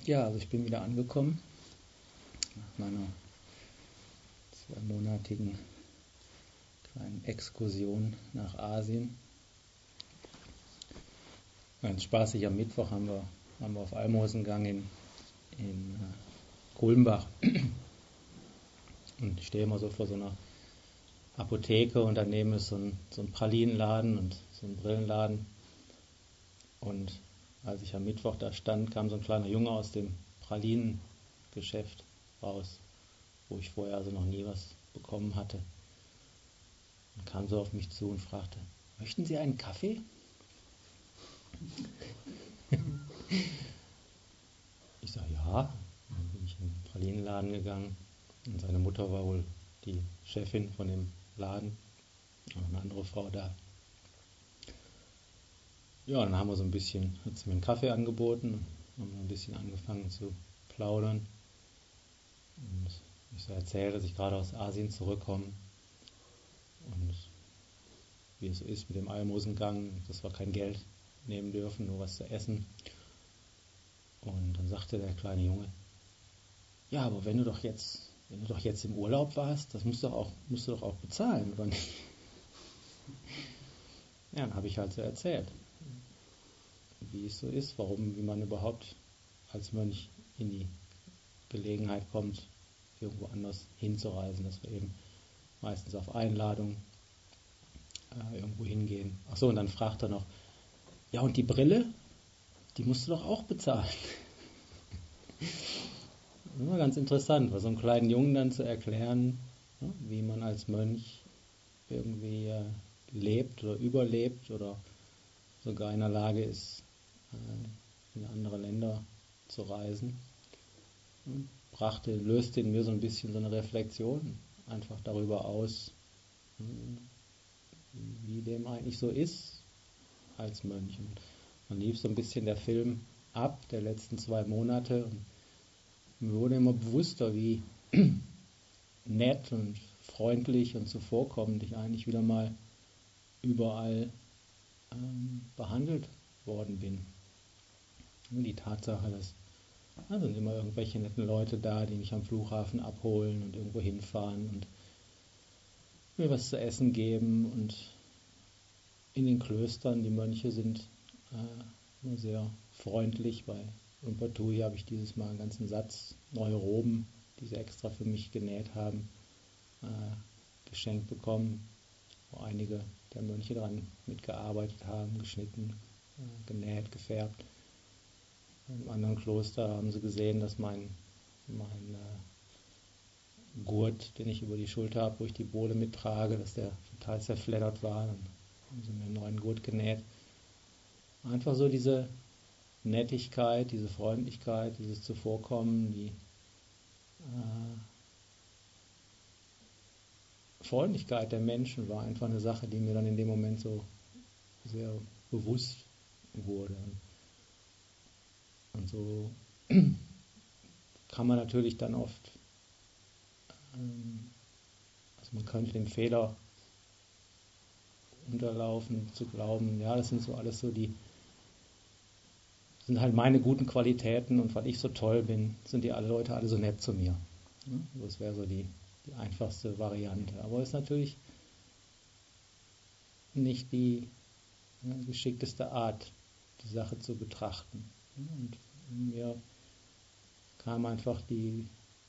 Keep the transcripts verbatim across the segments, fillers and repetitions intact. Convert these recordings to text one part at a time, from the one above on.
Ja, also ich bin wieder angekommen nach meiner zweimonatigen kleinen Exkursion nach Asien. Ganz spaßig, am Mittwoch haben wir, haben wir auf Almosengang in, in äh, Kulmbach. Und ich stehe immer so vor so einer Apotheke und daneben ist so ein, so ein Pralinenladen und so ein Brillenladen. Und als ich am Mittwoch da stand, kam so ein kleiner Junge aus dem Pralinengeschäft raus, wo ich vorher also noch nie was bekommen hatte. Und kam so auf mich zu und fragte: Möchten Sie einen Kaffee? Ich sage ja. Dann bin ich in den Pralinenladen gegangen und seine Mutter war wohl die Chefin von dem Laden, auch eine andere Frau da. Ja, dann haben wir so ein bisschen, hat sie mir einen Kaffee angeboten, haben ein bisschen angefangen zu plaudern. Und ich so erzählt, dass ich gerade aus Asien zurückkomme und wie es so ist mit dem Almosengang, dass wir kein Geld nehmen dürfen, nur was zu essen. Und dann sagte der kleine Junge: Ja, aber wenn du doch jetzt, wenn du doch jetzt im Urlaub warst, das musst du doch auch, musst du doch auch bezahlen, oder nicht? Ja, dann habe ich halt so erzählt, wie es so ist, warum, wie man überhaupt als Mönch in die Gelegenheit kommt, irgendwo anders hinzureisen, dass wir eben meistens auf Einladung äh, irgendwo hingehen. Ach so, und dann fragt er noch: Ja, und die Brille, die musst du doch auch bezahlen. Das ist immer ganz interessant, bei so einem kleinen Jungen dann zu erklären, ja, wie man als Mönch irgendwie äh, lebt oder überlebt oder sogar in der Lage ist, äh, in andere Länder zu reisen. Und brachte, löste in mir so ein bisschen so eine Reflexion einfach darüber aus, wie dem eigentlich so ist als Mönch. Und dann lief so ein bisschen der Film ab, der letzten zwei Monate. Und mir wurde immer bewusster, wie nett und freundlich und zuvorkommend ich eigentlich wieder mal überall ähm, behandelt worden bin. Und die Tatsache, dass da sind immer irgendwelche netten Leute da, die mich am Flughafen abholen und irgendwo hinfahren und mir was zu essen geben. Und in den Klöstern, die Mönche sind äh, immer sehr freundlich. Bei Rinpoche habe ich dieses Mal einen ganzen Satz neue Roben, die sie extra für mich genäht haben, äh, geschenkt bekommen, wo einige der Mönche daran mitgearbeitet haben, geschnitten, äh, genäht, gefärbt. Im anderen Kloster haben sie gesehen, dass mein, mein äh, Gurt, den ich über die Schulter habe, wo ich die Bowle mittrage, dass der total zerfleddert war. Dann haben sie mir einen neuen Gurt genäht. Einfach so diese Nettigkeit, diese Freundlichkeit, dieses Zuvorkommen, die äh, Freundlichkeit der Menschen war einfach eine Sache, die mir dann in dem Moment so sehr bewusst wurde. Und so kann man natürlich dann oft, ähm, also man könnte dem Fehler unterlaufen, zu glauben, ja, das sind so alles so die, sind halt meine guten Qualitäten und weil ich so toll bin, sind die alle Leute alle so nett zu mir. Das wäre so die, die einfachste Variante. Aber es ist natürlich nicht die ja, geschickteste Art, die Sache zu betrachten. Und mir kam einfach die,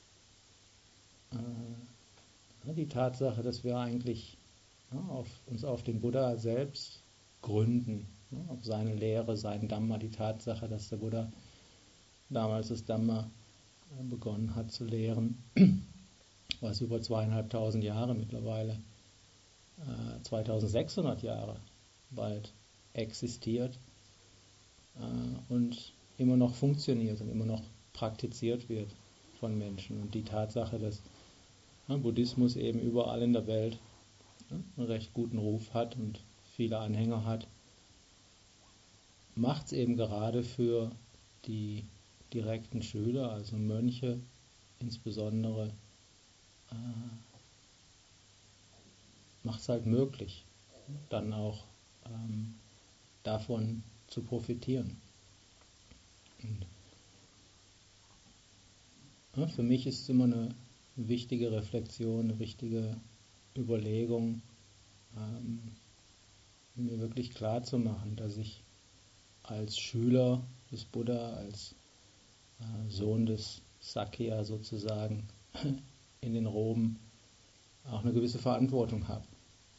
äh, die Tatsache, dass wir eigentlich ja, auf, uns auf den Buddha selbst gründen, ja, auf seine Lehre, sein Dhamma, die Tatsache, dass der Buddha damals das Dhamma äh, begonnen hat zu lehren, was über zweieinhalbtausend Jahre mittlerweile, äh, zweitausendsechshundert Jahre bald existiert äh, und immer noch funktioniert und immer noch praktiziert wird von Menschen. Und die Tatsache, dass ja, Buddhismus eben überall in der Welt ja, einen recht guten Ruf hat und viele Anhänger hat, macht es eben gerade für die direkten Schüler, also Mönche insbesondere, äh, macht es halt möglich, dann auch ähm, davon zu profitieren. Und Ja, für mich ist es immer eine wichtige Reflexion, eine wichtige Überlegung, ähm, mir wirklich klar zu machen, dass ich als Schüler des Buddha, als äh, Sohn des Sakya sozusagen in den Roben auch eine gewisse Verantwortung habe.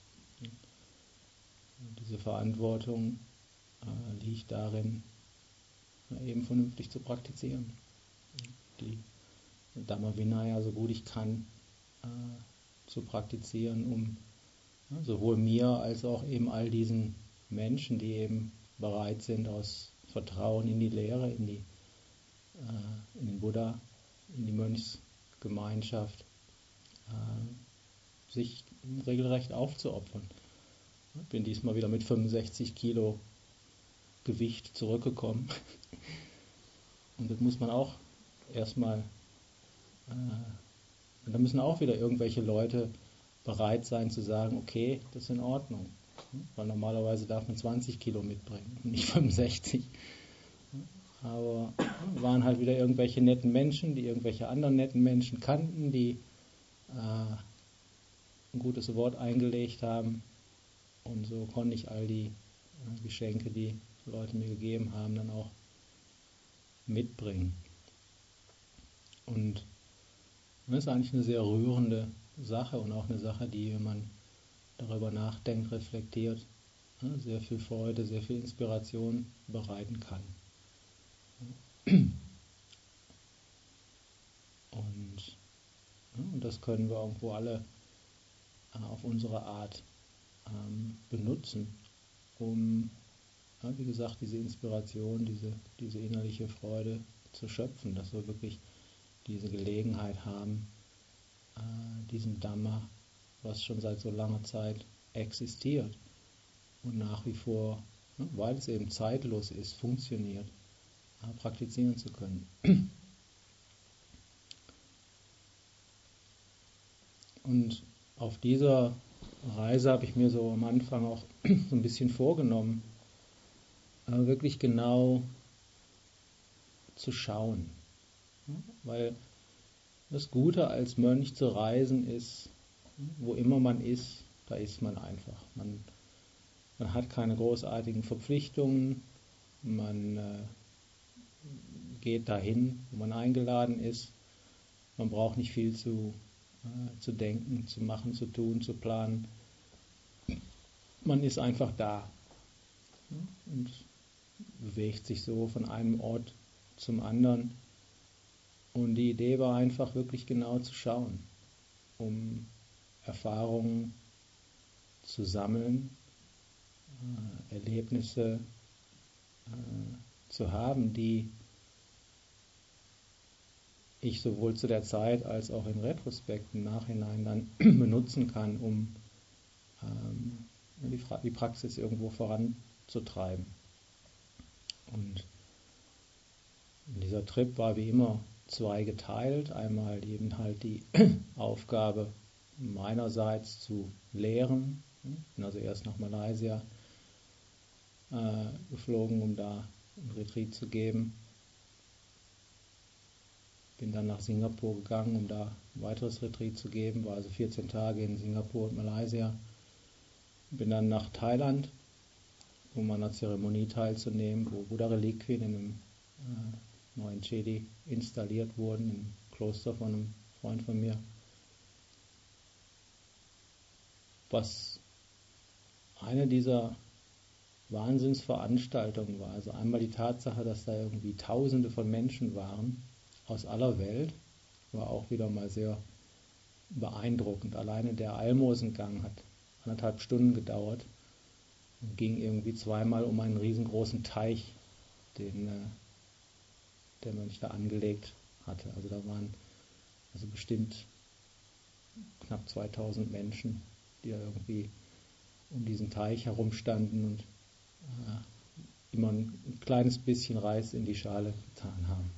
Und diese Verantwortung äh, liegt darin, eben vernünftig zu praktizieren. Die Dhamma Vinaya so gut ich kann äh, zu praktizieren, um ja, sowohl mir als auch eben all diesen Menschen, die eben bereit sind, aus Vertrauen in die Lehre, in, die, äh, in den Buddha, in die Mönchsgemeinschaft, äh, sich regelrecht aufzuopfern. Ich bin diesmal wieder mit fünfundsechzig Kilo Gewicht zurückgekommen. Und das muss man auch erstmal, äh, da müssen auch wieder irgendwelche Leute bereit sein zu sagen, okay, das ist in Ordnung. Weil normalerweise darf man zwanzig Kilo mitbringen und nicht fünfundsechzig. Aber waren halt wieder irgendwelche netten Menschen, die irgendwelche anderen netten Menschen kannten, die äh, ein gutes Wort eingelegt haben. Und so konnte ich all die äh, Geschenke, die Leute mir gegeben haben, dann auch mitbringen. Und das ist eigentlich eine sehr rührende Sache und auch eine Sache, die, wenn man darüber nachdenkt, reflektiert, sehr viel Freude, sehr viel Inspiration bereiten kann. Und, und das können wir irgendwo alle auf unsere Art ähm, benutzen, um, ja, wie gesagt, diese Inspiration, diese, diese innerliche Freude zu schöpfen, dass wir wirklich diese Gelegenheit haben, äh, diesem Dhamma, was schon seit so langer Zeit existiert und nach wie vor, ne, weil es eben zeitlos ist, funktioniert, äh, praktizieren zu können. Und auf dieser Reise habe ich mir so am Anfang auch so ein bisschen vorgenommen, äh, wirklich genau zu schauen. Weil das Gute als Mönch zu reisen ist, wo immer man ist, da ist man einfach. Man, man hat keine großartigen Verpflichtungen, man äh, geht dahin, wo man eingeladen ist. Man braucht nicht viel zu, äh, zu denken, zu machen, zu tun, zu planen. Man ist einfach da und bewegt sich so von einem Ort zum anderen. Und die Idee war einfach wirklich genau zu schauen, um Erfahrungen zu sammeln, äh, Erlebnisse äh, zu haben, die ich sowohl zu der Zeit als auch in Retrospekt im Nachhinein dann benutzen kann, um ähm, die, Fra- die Praxis irgendwo voranzutreiben. Und dieser Trip war wie immer zweigeteilt. Einmal eben halt die Aufgabe meinerseits zu lehren. Ich bin also erst nach Malaysia äh, geflogen, um da ein Retreat zu geben. Bin dann nach Singapur gegangen, um da ein weiteres Retreat zu geben. War also vierzehn Tage in Singapur und Malaysia. Bin dann nach Thailand, um an einer Zeremonie teilzunehmen, wo Buddha-Reliquien in einem äh, neuen Chedi installiert wurden, im Kloster von einem Freund von mir. Was eine dieser Wahnsinnsveranstaltungen war. Also einmal die Tatsache, dass da irgendwie Tausende von Menschen waren aus aller Welt, war auch wieder mal sehr beeindruckend. Alleine der Almosengang hat anderthalb Stunden gedauert und ging irgendwie zweimal um einen riesengroßen Teich, den äh, der Mönch da angelegt hatte. Also da waren also bestimmt knapp zweitausend Menschen, die da irgendwie um diesen Teich herumstanden und äh, immer ein kleines bisschen Reis in die Schale getan haben.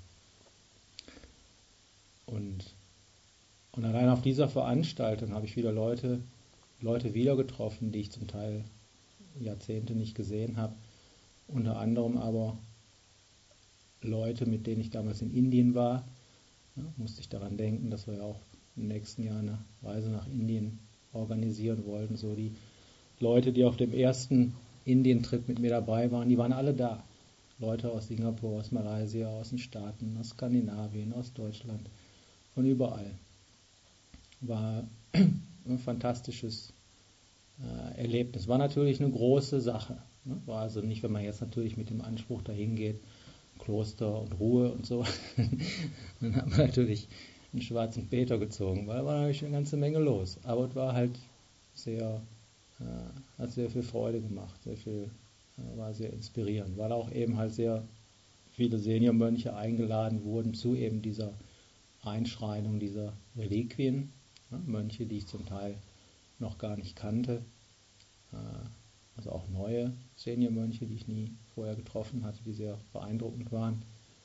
Und, und allein auf dieser Veranstaltung habe ich wieder Leute, Leute wieder getroffen, die ich zum Teil Jahrzehnte nicht gesehen habe. Unter anderem aber Leute, mit denen ich damals in Indien war, Ja, musste ich daran denken, dass wir ja auch im nächsten Jahr eine Reise nach Indien organisieren wollten. So die Leute, die auf dem ersten Indien-Trip mit mir dabei waren, die waren alle da. Leute aus Singapur, aus Malaysia, aus den Staaten, aus Skandinavien, aus Deutschland, von überall. War ein fantastisches äh, Erlebnis. War natürlich eine große Sache. Ne? War also nicht, wenn man jetzt natürlich mit dem Anspruch dahin geht, Kloster und Ruhe und so, dann hat man natürlich einen schwarzen Peter gezogen, weil da war natürlich eine ganze Menge los. Aber es war halt sehr, äh, hat sehr viel Freude gemacht, sehr viel, äh, war sehr inspirierend, weil auch eben halt sehr viele Seniormönche eingeladen wurden zu eben dieser Einschreibung dieser Reliquien, ne? Mönche, die ich zum Teil noch gar nicht kannte, äh, also auch neue Seniormönche, die ich nie vorher getroffen hatte, die sehr beeindruckend waren.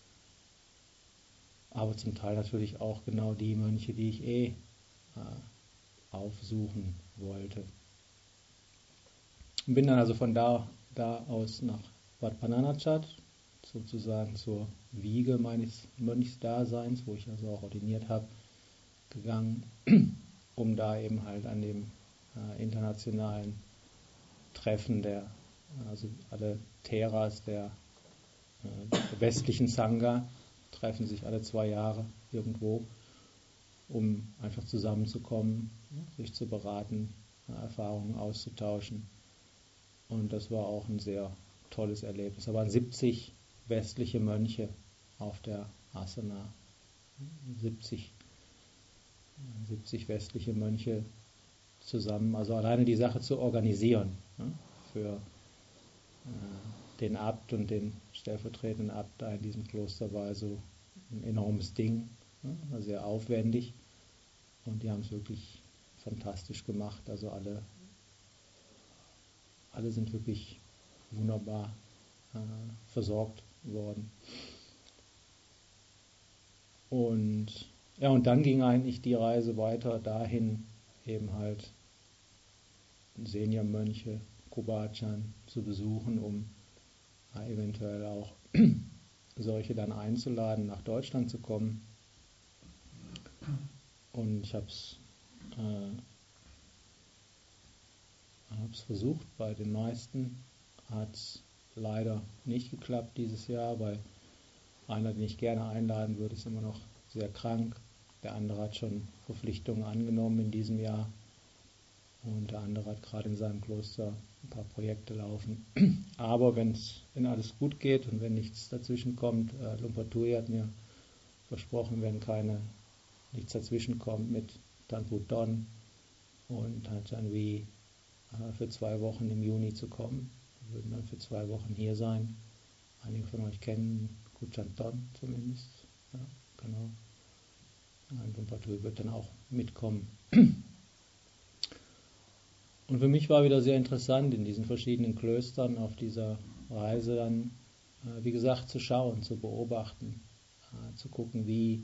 Aber zum Teil natürlich auch genau die Mönche, die ich eh äh, aufsuchen wollte. Bin dann also von da, da aus nach Wat Pah Nanachat, sozusagen zur Wiege meines Mönchsdaseins, wo ich also auch ordiniert habe, gegangen, um da eben halt an dem äh, internationalen Treffen der, also alle Theras der, äh, der westlichen Sangha treffen sich alle zwei Jahre irgendwo, um einfach zusammenzukommen, sich zu beraten, Erfahrungen auszutauschen. Und das war auch ein sehr tolles Erlebnis. Da waren siebzig westliche Mönche auf der Asana. siebzig, siebzig westliche Mönche zusammen. Also alleine die Sache zu organisieren, ne, für äh, den Abt und den stellvertretenden Abt da in diesem Kloster war also ein enormes Ding, ne, war sehr aufwendig. Und die haben es wirklich fantastisch gemacht. Also alle, alle sind wirklich wunderbar äh, versorgt worden. Und ja, und dann ging eigentlich die Reise weiter dahin, eben halt Seniormönche, Kobachan zu besuchen, um äh, eventuell auch solche dann einzuladen, nach Deutschland zu kommen. Und ich habe es äh, versucht, bei den meisten hat es leider nicht geklappt dieses Jahr, weil einer, den ich gerne einladen würde, ist immer noch sehr krank. Der andere hat schon Verpflichtungen angenommen in diesem Jahr. Und der andere hat gerade in seinem Kloster ein paar Projekte laufen. Aber wenn's, wenn alles gut geht und wenn nichts dazwischen kommt, äh, Lumpatui hat mir versprochen, wenn keine, nichts dazwischen kommt mit Tanput Don und Tanchanwi äh, für zwei Wochen im Juni zu kommen. Wir würden dann für zwei Wochen hier sein. Einige von euch kennen Kuchanton zumindest. Ja, genau. Lumpatui wird dann auch mitkommen. Und für mich war wieder sehr interessant, in diesen verschiedenen Klöstern auf dieser Reise dann, äh, wie gesagt, zu schauen, zu beobachten, äh, zu gucken, wie,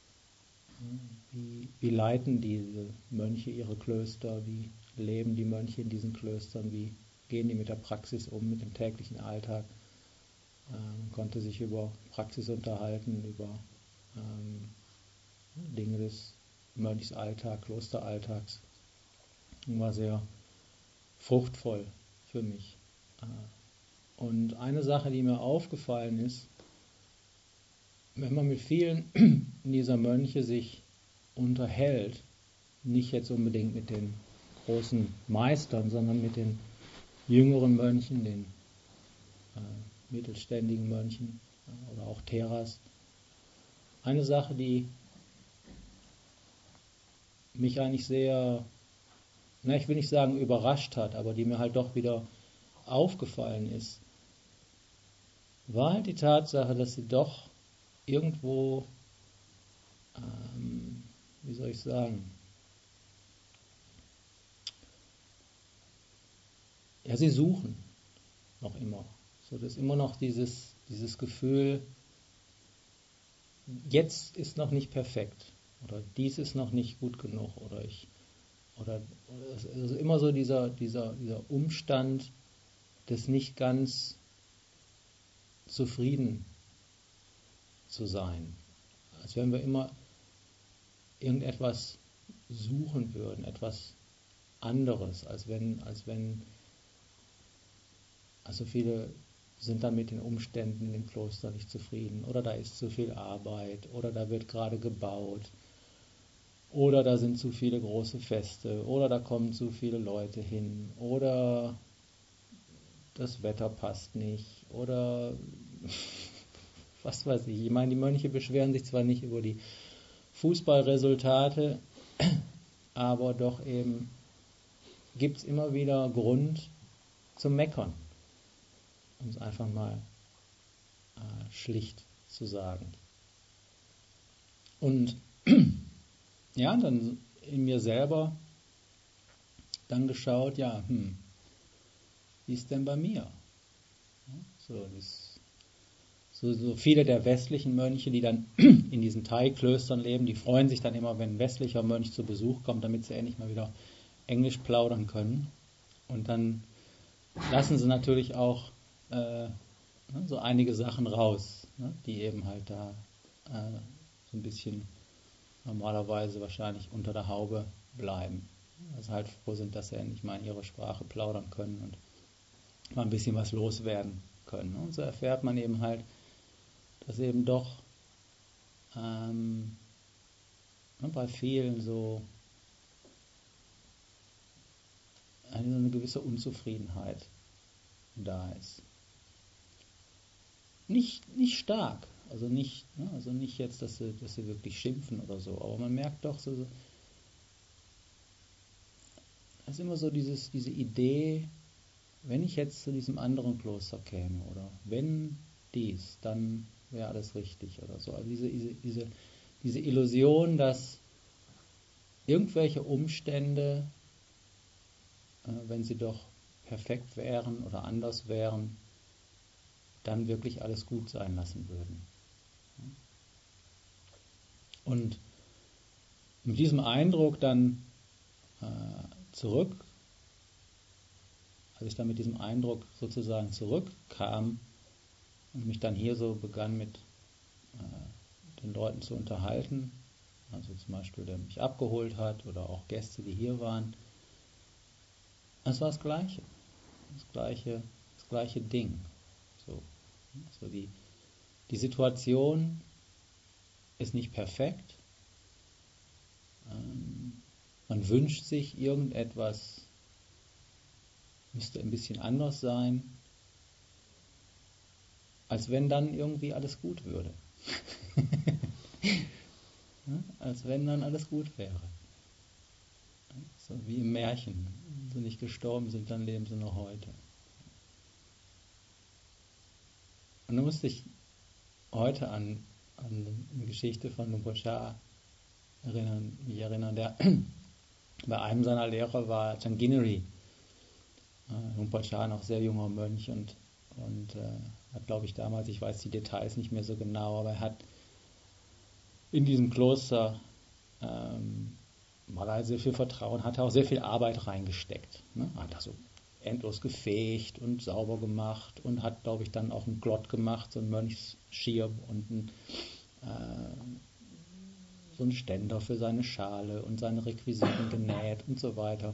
wie, wie leiten diese Mönche ihre Klöster, wie leben die Mönche in diesen Klöstern, wie gehen die mit der Praxis um, mit dem täglichen Alltag. Äh, man konnte sich über Praxis unterhalten, über ähm, Dinge des Mönchsalltags, Klosteralltags. Und war sehr fruchtvoll für mich. Und eine Sache, die mir aufgefallen ist, wenn man mit vielen dieser Mönche sich unterhält, nicht jetzt unbedingt mit den großen Meistern, sondern mit den jüngeren Mönchen, den äh, mittelständigen Mönchen äh, oder auch Theras. Eine Sache, die mich eigentlich sehr, na, ich will nicht sagen überrascht hat, aber die mir halt doch wieder aufgefallen ist, war halt die Tatsache, dass sie doch irgendwo, ähm, wie soll ich sagen, ja, sie suchen noch immer. So, das ist immer noch dieses, dieses Gefühl, jetzt ist noch nicht perfekt oder dies ist noch nicht gut genug oder ich oder, oder es ist immer so dieser, dieser, dieser Umstand des nicht ganz zufrieden zu sein. Als wenn wir immer irgendetwas suchen würden, etwas anderes, als wenn, als wenn, also viele sind dann mit den Umständen im Kloster nicht zufrieden, oder da ist zu viel Arbeit, oder da wird gerade gebaut, oder da sind zu viele große Feste, oder da kommen zu viele Leute hin, oder das Wetter passt nicht, oder was weiß ich. Ich meine, die Mönche beschweren sich zwar nicht über die Fußballresultate, aber doch eben gibt es immer wieder Grund zum Meckern, um es einfach mal äh, schlicht zu sagen. Und ja, dann in mir selber dann geschaut, ja, hm, wie ist denn bei mir? So, das, so, so viele der westlichen Mönche, die dann in diesen Thai-Klöstern leben, die freuen sich dann immer, wenn ein westlicher Mönch zu Besuch kommt, damit sie endlich mal wieder Englisch plaudern können. Und dann lassen sie natürlich auch äh, so einige Sachen raus, ne, die eben halt da äh, so ein bisschen normalerweise wahrscheinlich unter der Haube bleiben. Also halt froh sind, dass sie endlich mal in ihre Sprache plaudern können und mal ein bisschen was loswerden können. Und so erfährt man eben halt, dass eben doch ähm, bei vielen so eine, eine gewisse Unzufriedenheit da ist. Nicht, nicht stark, also nicht, ne, also nicht jetzt, dass sie, dass sie wirklich schimpfen oder so, aber man merkt doch so, so es ist immer so dieses, diese Idee, wenn ich jetzt zu diesem anderen Kloster käme oder wenn dies, dann wäre alles richtig oder so. Also diese, diese, diese, diese Illusion, dass irgendwelche Umstände, äh, wenn sie doch perfekt wären oder anders wären, dann wirklich alles gut sein lassen würden. Und mit diesem Eindruck dann äh, zurück, als ich dann mit diesem Eindruck sozusagen zurückkam und mich dann hier so begann mit äh, den Leuten zu unterhalten, also zum Beispiel der mich abgeholt hat oder auch Gäste, die hier waren, es war das Gleiche, das gleiche, das gleiche Ding. So, also die, die Situation ist nicht perfekt. Ähm, man wünscht sich irgendetwas, müsste ein bisschen anders sein, als wenn dann irgendwie alles gut würde. Ja, als wenn dann alles gut wäre. So wie im Märchen. Wenn sie nicht gestorben sind, dann leben sie noch heute. Und dann musste ich heute an, an eine Geschichte von Lumpur Cha erinnern, mich erinnern, der bei einem seiner Lehrer war Changineri. Lumpur Cha, noch sehr junger Mönch und, und äh, hat, glaube ich, damals, ich weiß die Details nicht mehr so genau, aber er hat in diesem Kloster, ähm, weil er sehr viel Vertrauen hatte, auch sehr viel Arbeit reingesteckt. Ne? Hat also endlos gefegt und sauber gemacht und hat, glaube ich, dann auch einen Glott gemacht, so einen Mönchsschirm und einen, äh, so einen Ständer für seine Schale und seine Requisiten genäht und so weiter.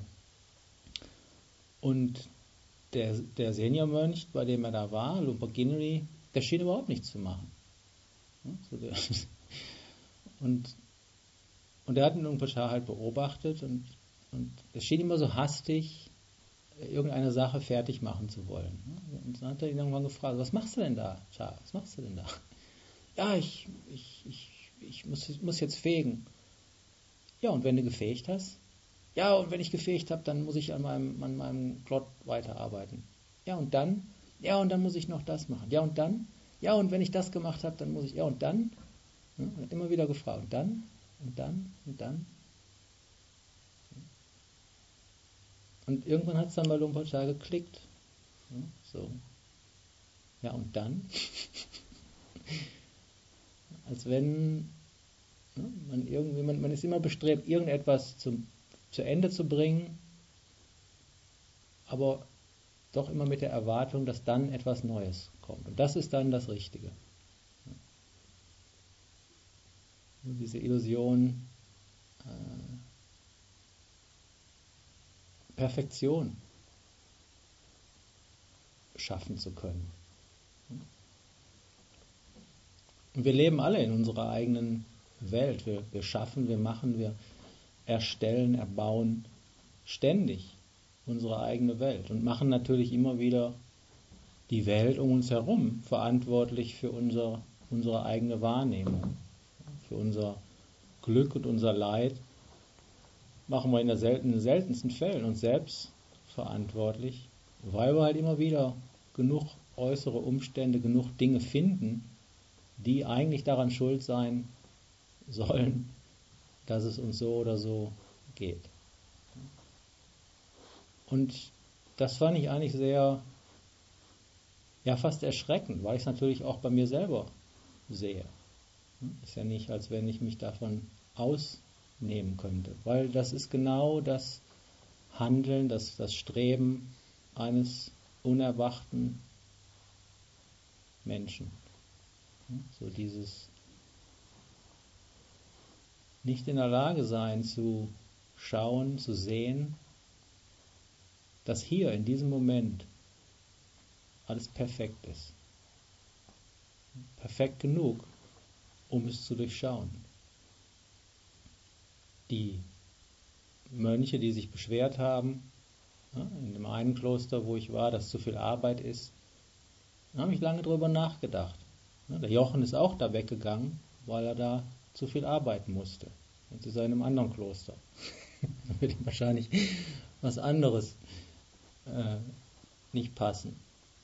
Und der, der Seniormönch, bei dem er da war, Lumpur Ginri, der schien überhaupt nichts zu machen. So der, und, und er hat den Lumpur Cha halt beobachtet und, und es schien immer so hastig, irgendeine Sache fertig machen zu wollen. Und dann hat er ihn irgendwann gefragt, was machst du denn da, Cha? Was machst du denn da? Ja, ich, ich, ich, ich muss, muss jetzt fegen. Ja, und wenn du gefegt hast? Ja, und wenn ich gefegt habe, dann muss ich an meinem, an meinem Klott weiterarbeiten. Ja, und dann? Ja, und dann muss ich noch das machen. Ja, und dann? Ja, und wenn ich das gemacht habe, dann muss ich, ja, und dann? Ja, er hat immer wieder gefragt, und dann? Und dann? Und dann? Und irgendwann hat es dann bei Lumpur Cha geklickt. Ja, so. Ja, und dann? Als wenn ja, man irgendwie, man, man ist immer bestrebt, irgendetwas zum, zu Ende zu bringen, aber doch immer mit der Erwartung, dass dann etwas Neues kommt. Und das ist dann das Richtige. Ja. Diese Illusion, äh, Perfektion schaffen zu können. Und wir leben alle in unserer eigenen Welt. Wir, wir schaffen, wir machen, wir erstellen, erbauen ständig unsere eigene Welt und machen natürlich immer wieder die Welt um uns herum verantwortlich für unser, unsere eigene Wahrnehmung, für unser Glück und unser Leid. Machen wir in, der selten, in den seltensten Fällen uns selbst verantwortlich, weil wir halt immer wieder genug äußere Umstände, genug Dinge finden, die eigentlich daran schuld sein sollen, dass es uns so oder so geht. Und das fand ich eigentlich sehr, ja fast erschreckend, weil ich es natürlich auch bei mir selber sehe. Ist ja nicht, als wenn ich mich davon ausnehmen könnte, weil das ist genau das Handeln, das, das Streben eines unerwachten Menschen. So dieses nicht in der Lage sein zu schauen, zu sehen, dass hier in diesem Moment alles perfekt ist. Perfekt genug, um es zu durchschauen. Die Mönche, die sich beschwert haben, in dem einen Kloster, wo ich war, dass zu viel Arbeit ist, da habe ich lange drüber nachgedacht. Der Jochen ist auch da weggegangen, weil er da zu viel arbeiten musste. Jetzt ist er in einem anderen Kloster. Da wird ihm wahrscheinlich was anderes äh, nicht passen.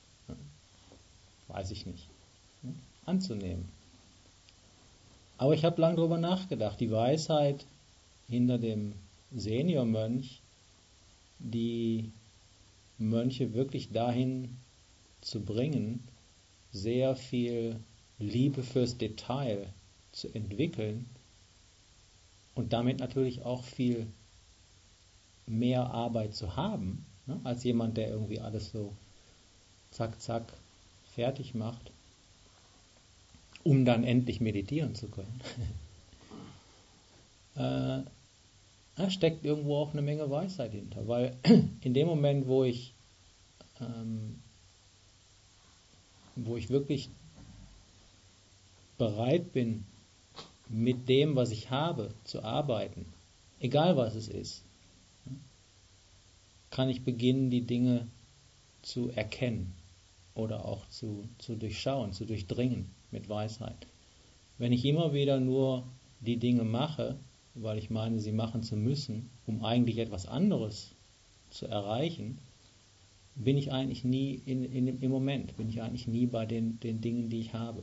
Weiß ich nicht. Anzunehmen. Aber ich habe lange drüber nachgedacht. Die Weisheit hinter dem Seniormönch, die Mönche wirklich dahin zu bringen, sehr viel Liebe fürs Detail zu entwickeln und damit natürlich auch viel mehr Arbeit zu haben, ne, als jemand, der irgendwie alles so zack, zack fertig macht, um dann endlich meditieren zu können. äh, da steckt irgendwo auch eine Menge Weisheit hinter, weil in dem Moment, wo ich ähm, wo ich wirklich bereit bin, mit dem, was ich habe, zu arbeiten, egal was es ist, kann ich beginnen, die Dinge zu erkennen oder auch zu, zu durchschauen, zu durchdringen mit Weisheit. Wenn ich immer wieder nur die Dinge mache, weil ich meine, sie machen zu müssen, um eigentlich etwas anderes zu erreichen, bin ich eigentlich nie in, in, im Moment, bin ich eigentlich nie bei den, den Dingen, die ich habe.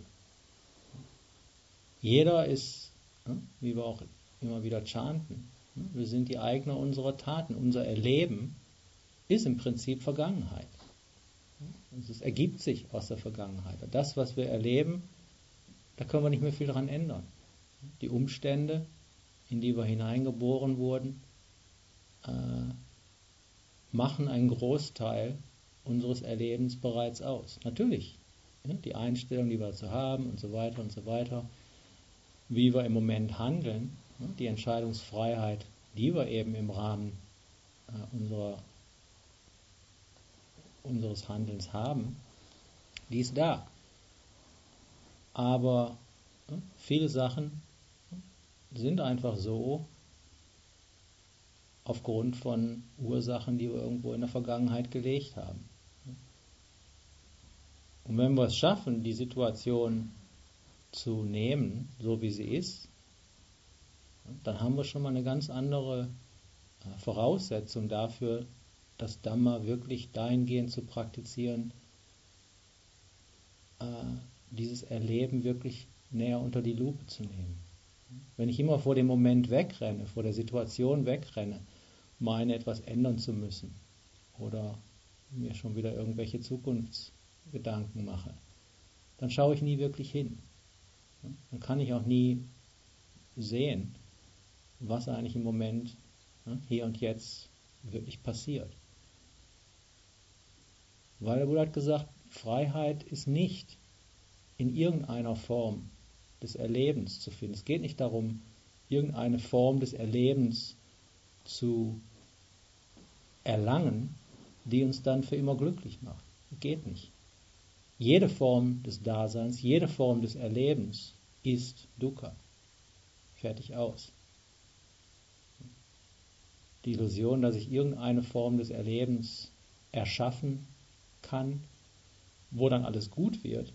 Jeder ist, wie wir auch immer wieder chanten, wir sind die Eigner unserer Taten. Unser Erleben ist im Prinzip Vergangenheit. Es ergibt sich aus der Vergangenheit. Das, was wir erleben, da können wir nicht mehr viel daran ändern. Die Umstände, in die wir hineingeboren wurden, äh, machen einen Großteil unseres Erlebens bereits aus. Natürlich, ja, die Einstellung, die wir dazu haben und so weiter und so weiter, wie wir im Moment handeln, ja, die Entscheidungsfreiheit, die wir eben im Rahmen äh, unserer, unseres Handelns haben, die ist da. Aber ja, viele Sachen sind einfach so aufgrund von Ursachen, die wir irgendwo in der Vergangenheit gelegt haben. Und wenn wir es schaffen, die Situation zu nehmen, so wie sie ist, dann haben wir schon mal eine ganz andere Voraussetzung dafür, das Dhamma wirklich dahingehend zu praktizieren, dieses Erleben wirklich näher unter die Lupe zu nehmen. Wenn ich immer vor dem Moment wegrenne, vor der Situation wegrenne, meine etwas ändern zu müssen oder mir schon wieder irgendwelche Zukunftsgedanken mache, dann schaue ich nie wirklich hin. Dann kann ich auch nie sehen, was eigentlich im Moment, hier und jetzt, wirklich passiert. Weil der Buddha hat gesagt, Freiheit ist nicht in irgendeiner Form des Erlebens zu finden. Es geht nicht darum, irgendeine Form des Erlebens zu erlangen, die uns dann für immer glücklich macht. Geht nicht. Jede Form des Daseins, jede Form des Erlebens ist Dukkha. Fertig aus. Die Illusion, dass ich irgendeine Form des Erlebens erschaffen kann, wo dann alles gut wird,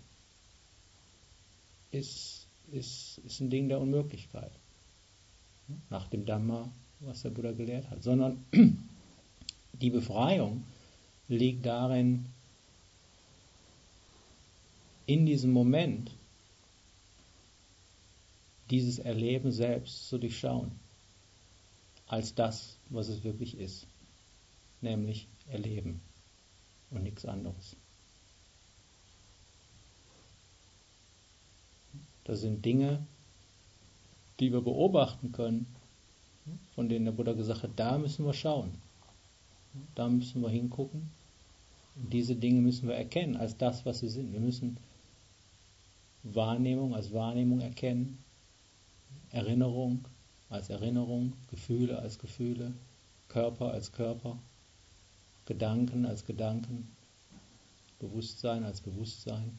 ist, ist, ist ein Ding der Unmöglichkeit. Nach dem Dhamma, was der Buddha gelehrt hat. Sondern die Befreiung liegt darin, in diesem Moment dieses Erleben selbst zu durchschauen, als das, was es wirklich ist, nämlich Erleben und nichts anderes. Das sind Dinge, die wir beobachten können, von denen der Buddha gesagt hat, da müssen wir schauen, da müssen wir hingucken. Und diese Dinge müssen wir erkennen als das, was sie sind. Wir müssen Wahrnehmung als Wahrnehmung erkennen, Erinnerung als Erinnerung, Gefühle als Gefühle, Körper als Körper, Gedanken als Gedanken, Bewusstsein als Bewusstsein.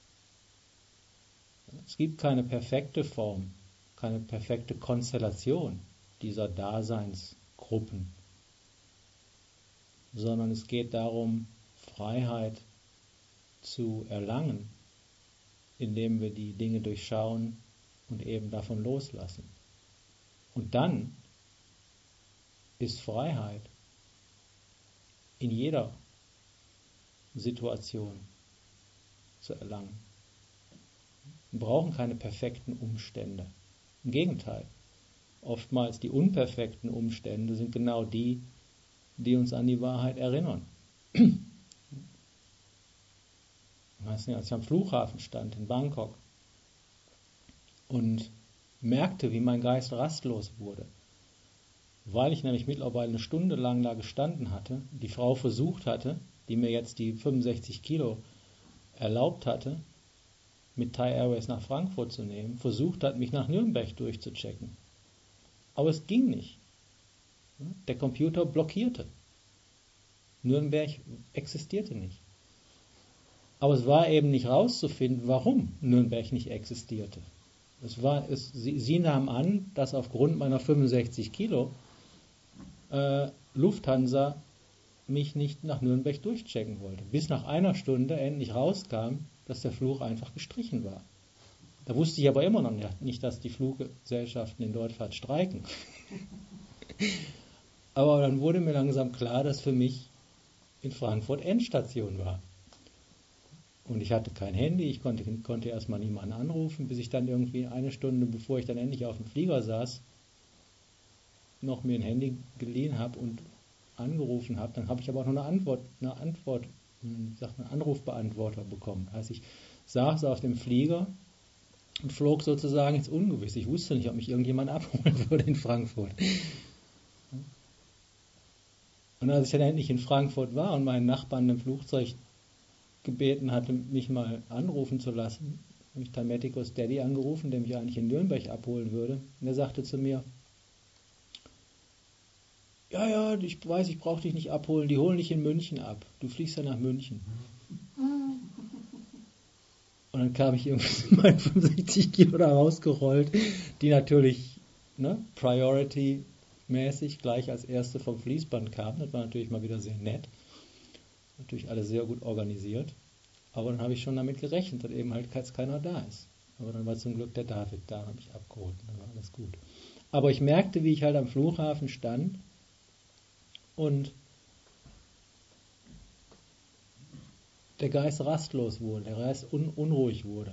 Es gibt keine perfekte Form, keine perfekte Konstellation dieser Daseinsgruppen, sondern es geht darum, Freiheit zu erlangen, indem wir die Dinge durchschauen und eben davon loslassen. Und dann ist Freiheit in jeder Situation zu erlangen. Wir brauchen keine perfekten Umstände. Im Gegenteil, oftmals die unperfekten Umstände sind genau die, die uns an die Wahrheit erinnern. Ich weiß nicht, als ich am Flughafen stand in Bangkok und merkte, wie mein Geist rastlos wurde, weil ich nämlich mittlerweile eine Stunde lang da gestanden hatte, die Frau versucht hatte, die mir jetzt die fünfundsechzig Kilo erlaubt hatte, mit Thai Airways nach Frankfurt zu nehmen, versucht hat, mich nach Nürnberg durchzuchecken. Aber es ging nicht. Der Computer blockierte. Nürnberg existierte nicht. Aber es war eben nicht rauszufinden, warum Nürnberg nicht existierte. Es war, es, sie, sie nahm an, dass aufgrund meiner fünfundsechzig Kilo äh, Lufthansa mich nicht nach Nürnberg durchchecken wollte. Bis nach einer Stunde endlich rauskam, dass der Flug einfach gestrichen war. Da wusste ich aber immer noch nicht, dass die Fluggesellschaften in Deutschland streiken. Aber dann wurde mir langsam klar, dass für mich in Frankfurt Endstation war. Und ich hatte kein Handy, ich konnte, konnte erstmal niemanden anrufen, bis ich dann irgendwie eine Stunde, bevor ich dann endlich auf dem Flieger saß, noch mir ein Handy geliehen habe und angerufen habe. Dann habe ich aber auch noch eine Antwort, eine Antwort, ich sag, einen Anrufbeantworter bekommen. Also ich saß auf dem Flieger und flog sozusagen ins Ungewisse. Ich wusste nicht, ob mich irgendjemand abholen würde in Frankfurt. Und als ich dann endlich in Frankfurt war und meinen Nachbarn im Flugzeug gebeten hatte, mich mal anrufen zu lassen, habe ich Tametikos Daddy angerufen, der mich eigentlich in Nürnberg abholen würde. Und er sagte zu mir, ja, ja, ich weiß, ich brauche dich nicht abholen, die holen dich in München ab. Du fliegst ja nach München. Und dann kam ich irgendwie mit meinen fünfundsechzig Kilo da rausgerollt, die natürlich ne, Priority-mäßig gleich als erste vom Fließband kamen. Das war natürlich mal wieder sehr nett. Natürlich alles sehr gut organisiert. Aber dann habe ich schon damit gerechnet, dass eben halt keiner da ist. Aber dann war zum Glück der David da, habe ich abgeholt. Dann war alles gut. Aber ich merkte, wie ich halt am Flughafen stand und der Geist rastlos wurde, der Geist un- unruhig wurde.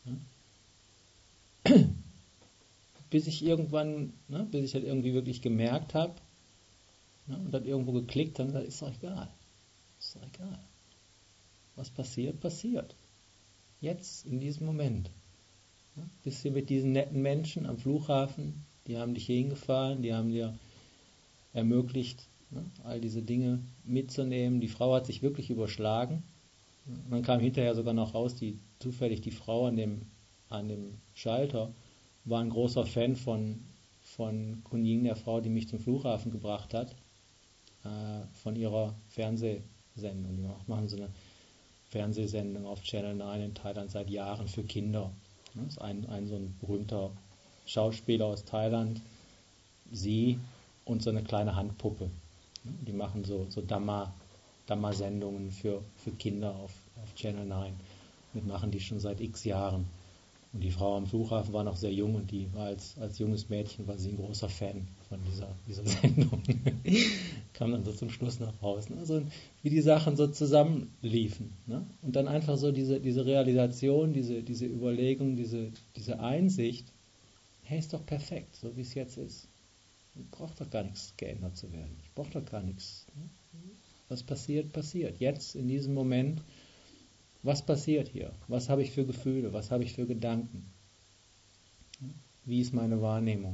Ne? Bis ich irgendwann, ne, bis ich halt irgendwie wirklich gemerkt habe ne, und dann irgendwo geklickt habe und gesagt, ist doch egal. Ist doch egal. Was passiert, passiert. Jetzt, in diesem Moment. Ne? Bist du mit diesen netten Menschen am Flughafen, die haben dich hier hingefahren, die haben dir ermöglicht, ne, all diese Dinge mitzunehmen. Die Frau hat sich wirklich überschlagen. Und dann kam hinterher sogar noch raus, die zufällig die Frau an dem, an dem Schalter war ein großer Fan von, von Kunying, der Frau, die mich zum Flughafen gebracht hat, äh, von ihrer Fernsehsendung. Die machen so eine Fernsehsendung auf Channel neun in Thailand seit Jahren für Kinder. Das ist ein, ein so ein berühmter Schauspieler aus Thailand, sie und so eine kleine Handpuppe. Die machen so, so Dhamma, Dhamma-Sendungen für, für Kinder auf, auf Channel neun. Das machen die schon seit x Jahren. Und die Frau am Flughafen war noch sehr jung und die war als, als junges Mädchen, war sie ein großer Fan von dieser, dieser Sendung. Kam dann so zum Schluss nach Hause. Also wie die Sachen so zusammenliefen. Ne? Und dann einfach so diese, diese Realisation, diese, diese Überlegung, diese, diese Einsicht, hey, ist doch perfekt, so wie es jetzt ist. Ich brauche doch gar nichts geändert zu werden. Ich brauche doch gar nichts. Ne? Was passiert, passiert. Jetzt, in diesem Moment, was passiert hier? Was habe ich für Gefühle? Was habe ich für Gedanken? Wie ist meine Wahrnehmung?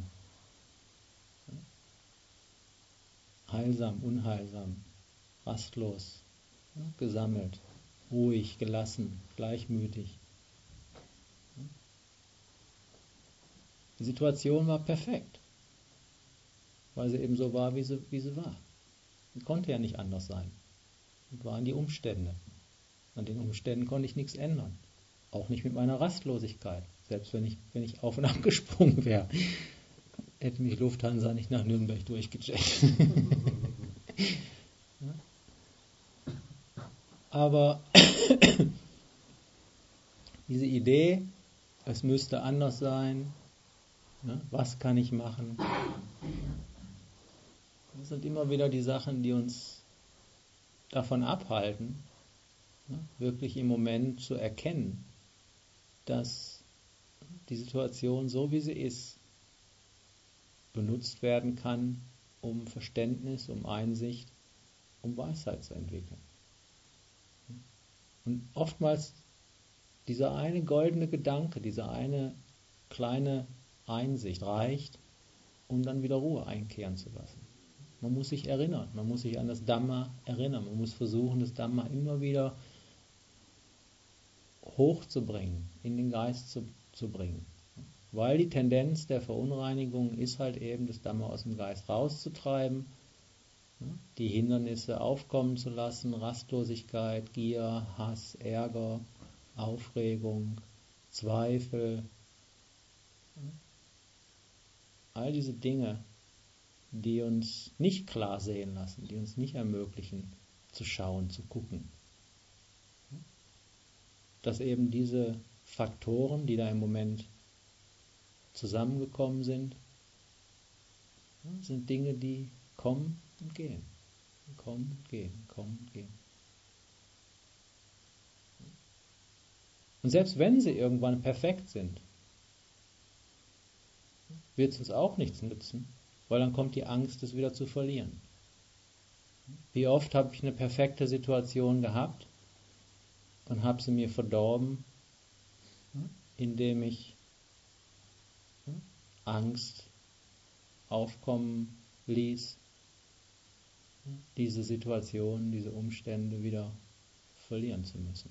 Heilsam, unheilsam, rastlos, gesammelt, ruhig, gelassen, gleichmütig. Die Situation war perfekt, weil sie eben so war, wie sie, wie sie war. Sie konnte ja nicht anders sein. Das waren die Umstände. An den Umständen konnte ich nichts ändern. Auch nicht mit meiner Rastlosigkeit. Selbst wenn ich, wenn ich auf und ab gesprungen wäre, hätte mich Lufthansa nicht nach Nürnberg durchgecheckt. Aber diese Idee, es müsste anders sein, ne, was kann ich machen, das sind immer wieder die Sachen, die uns davon abhalten, wirklich im Moment zu erkennen, dass die Situation, so wie sie ist, benutzt werden kann, um Verständnis, um Einsicht, um Weisheit zu entwickeln. Und oftmals dieser eine goldene Gedanke, diese eine kleine Einsicht reicht, um dann wieder Ruhe einkehren zu lassen. Man muss sich erinnern, man muss sich an das Dhamma erinnern, man muss versuchen, das Dhamma immer wieder hochzubringen, in den Geist zu, zu bringen. Weil die Tendenz der Verunreinigung ist halt eben, das Dhamma aus dem Geist rauszutreiben, die Hindernisse aufkommen zu lassen, Rastlosigkeit, Gier, Hass, Ärger, Aufregung, Zweifel, all diese Dinge, die uns nicht klar sehen lassen, die uns nicht ermöglichen, zu schauen, zu gucken. Dass eben diese Faktoren, die da im Moment zusammengekommen sind, sind Dinge, die kommen und gehen. Kommen und gehen, kommen und gehen. Und selbst wenn sie irgendwann perfekt sind, wird es uns auch nichts nützen, weil dann kommt die Angst, es wieder zu verlieren. Wie oft habe ich eine perfekte Situation gehabt und habe sie mir verdorben, indem ich Angst aufkommen ließ, diese Situation, diese Umstände wieder verlieren zu müssen.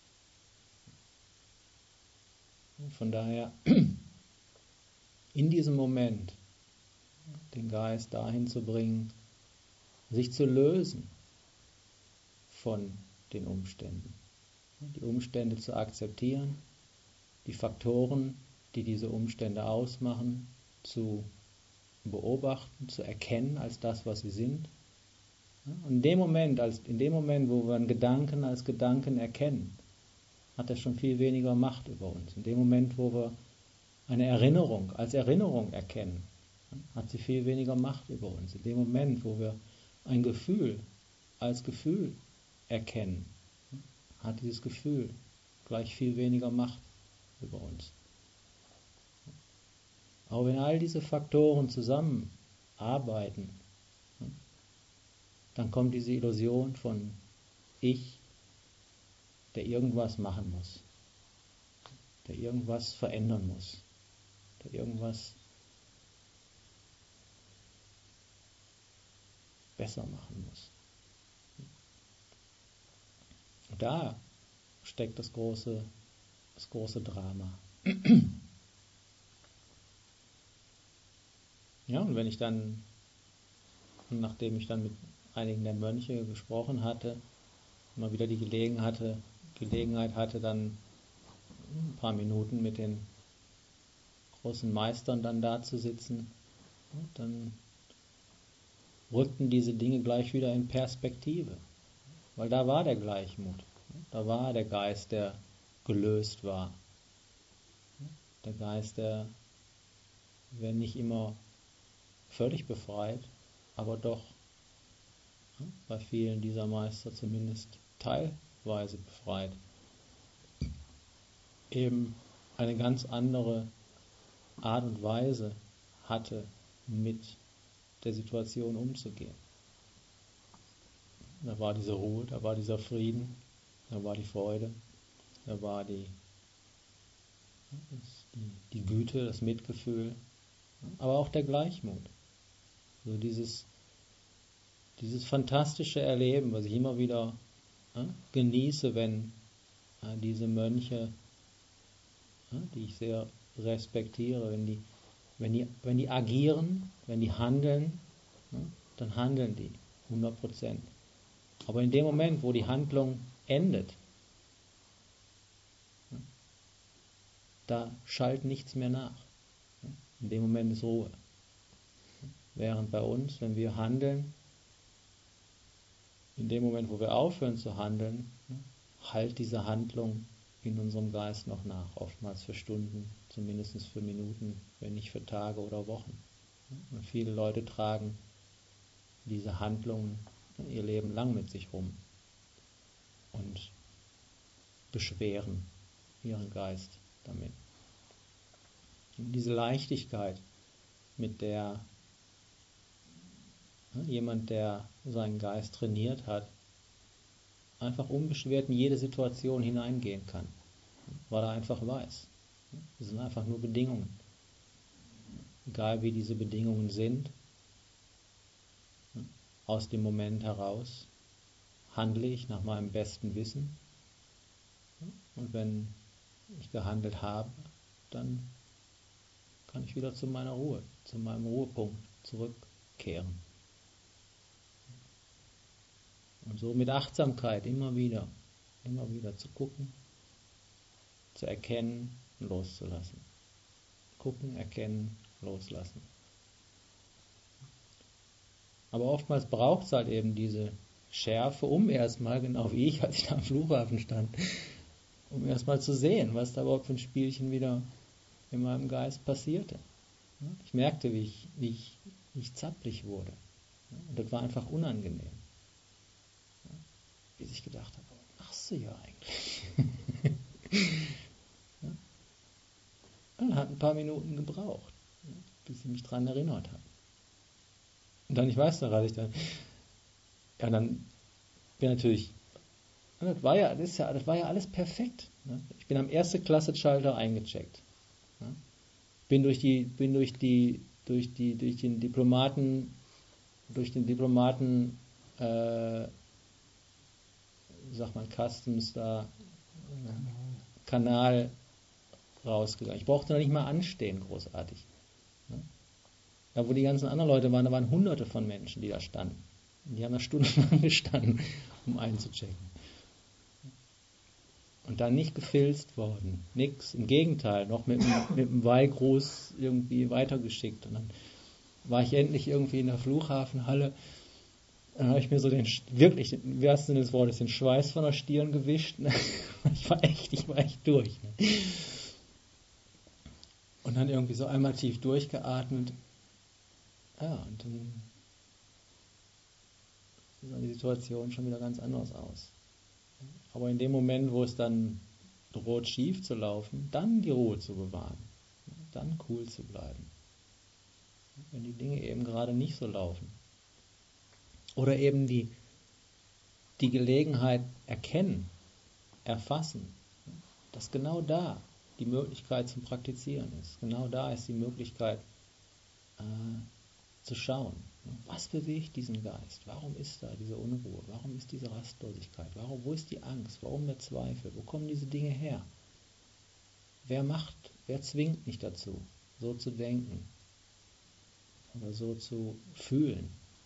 Von daher, in diesem Moment den Geist dahin zu bringen, sich zu lösen von den Umständen. Die Umstände zu akzeptieren, die Faktoren, die diese Umstände ausmachen, zu beobachten, zu erkennen als das, was sie sind. Und in dem Moment, als, in dem Moment, wo wir einen Gedanken als Gedanken erkennen, hat er schon viel weniger Macht über uns. In dem Moment, wo wir eine Erinnerung als Erinnerung erkennen, hat sie viel weniger Macht über uns. In dem Moment, wo wir ein Gefühl als Gefühl erkennen, hat dieses Gefühl gleich viel weniger Macht über uns. Aber wenn all diese Faktoren zusammenarbeiten, dann kommt diese Illusion von Ich, der irgendwas machen muss, der irgendwas verändern muss, der irgendwas besser machen muss. Und da steckt das große, das große Drama. Ja, und wenn ich dann, nachdem ich dann mit einigen der Mönche gesprochen hatte, mal wieder die Gelegenheit hatte, Gelegenheit hatte, dann ein paar Minuten mit den großen Meistern dann da zu sitzen, dann rückten diese Dinge gleich wieder in Perspektive. Weil da war der Gleichmut, da war der Geist, der gelöst war. Der Geist, der, wenn nicht immer völlig befreit, aber doch bei vielen dieser Meister zumindest teilweise befreit, eben eine ganz andere Art und Weise hatte, mit der Situation umzugehen. Da war diese Ruhe, da war dieser Frieden, da war die Freude, da war die, die, die Güte, das Mitgefühl, aber auch der Gleichmut. So dieses, dieses fantastische Erleben, was ich immer wieder äh, genieße, wenn äh, diese Mönche, äh, die ich sehr respektiere, wenn die, wenn die, wenn die agieren, wenn die handeln, äh, dann handeln die hundert Prozent. Aber in dem Moment, wo die Handlung endet, da schallt nichts mehr nach. In dem Moment ist Ruhe. Während bei uns, wenn wir handeln, in dem Moment, wo wir aufhören zu handeln, hallt diese Handlung in unserem Geist noch nach. Oftmals für Stunden, zumindest für Minuten, wenn nicht für Tage oder Wochen. Und viele Leute tragen diese Handlungen ihr Leben lang mit sich rum und beschweren ihren Geist damit. Und diese Leichtigkeit, mit der jemand, der seinen Geist trainiert hat, einfach unbeschwert in jede Situation hineingehen kann, weil er einfach weiß, es sind einfach nur Bedingungen. Egal wie diese Bedingungen sind, aus dem Moment heraus handle ich nach meinem besten Wissen, und wenn ich gehandelt habe, dann kann ich wieder zu meiner Ruhe, zu meinem Ruhepunkt zurückkehren. Und so mit Achtsamkeit immer wieder, immer wieder zu gucken, zu erkennen, loszulassen. Gucken, erkennen, loslassen. Aber oftmals braucht es halt eben diese Schärfe, um erstmal, genau wie ich, als ich da am Flughafen stand, um erstmal zu sehen, was da überhaupt für ein Spielchen wieder in meinem Geist passierte. Ich merkte, wie ich, wie ich, wie ich zappelig wurde. Und das war einfach unangenehm. Bis ich gedacht habe, was machst du hier eigentlich? Und hat ein paar Minuten gebraucht, bis ich mich daran erinnert habe. Und dann, ich weiß noch, als ich dann, ja, dann bin natürlich, das war ja, das, ja, das war ja alles perfekt. Ne? Ich bin am Erste-Klasse-Schalter eingecheckt. Ne? Bin durch die, bin durch die, durch die, durch den Diplomaten, durch den Diplomaten, äh, sag mal, Customs da, Kanal rausgegangen. Ich brauchte noch nicht mal anstehen, großartig. Ne? Da, wo die ganzen anderen Leute waren, da waren hunderte von Menschen, die da standen. Und die haben da stundenlang gestanden, um einzuchecken. Und dann nicht gefilzt worden. Nix. Im Gegenteil, noch mit, mit einem Weihgruß irgendwie weitergeschickt. Und dann war ich endlich irgendwie in der Flughafenhalle. Dann habe ich mir so den, wirklich, im wahrsten Sinne des Wortes, den Schweiß von der Stirn gewischt. Ich war echt, ich war echt durch. Und dann irgendwie so einmal tief durchgeatmet. Ja, und dann sah die Situation schon wieder ganz anders aus. Aber in dem Moment, wo es dann droht, schief zu laufen, dann die Ruhe zu bewahren, dann cool zu bleiben. Wenn die Dinge eben gerade nicht so laufen. Oder eben die, die Gelegenheit erkennen, erfassen, dass genau da die Möglichkeit zum Praktizieren ist. Genau da ist die Möglichkeit äh, zu schauen. Was bewegt diesen Geist? Warum ist da diese Unruhe? Warum ist diese Rastlosigkeit? Warum, wo ist die Angst? Warum der Zweifel? Wo kommen diese Dinge her? Wer macht, wer zwingt mich dazu, so zu denken? oder so zu fühlen.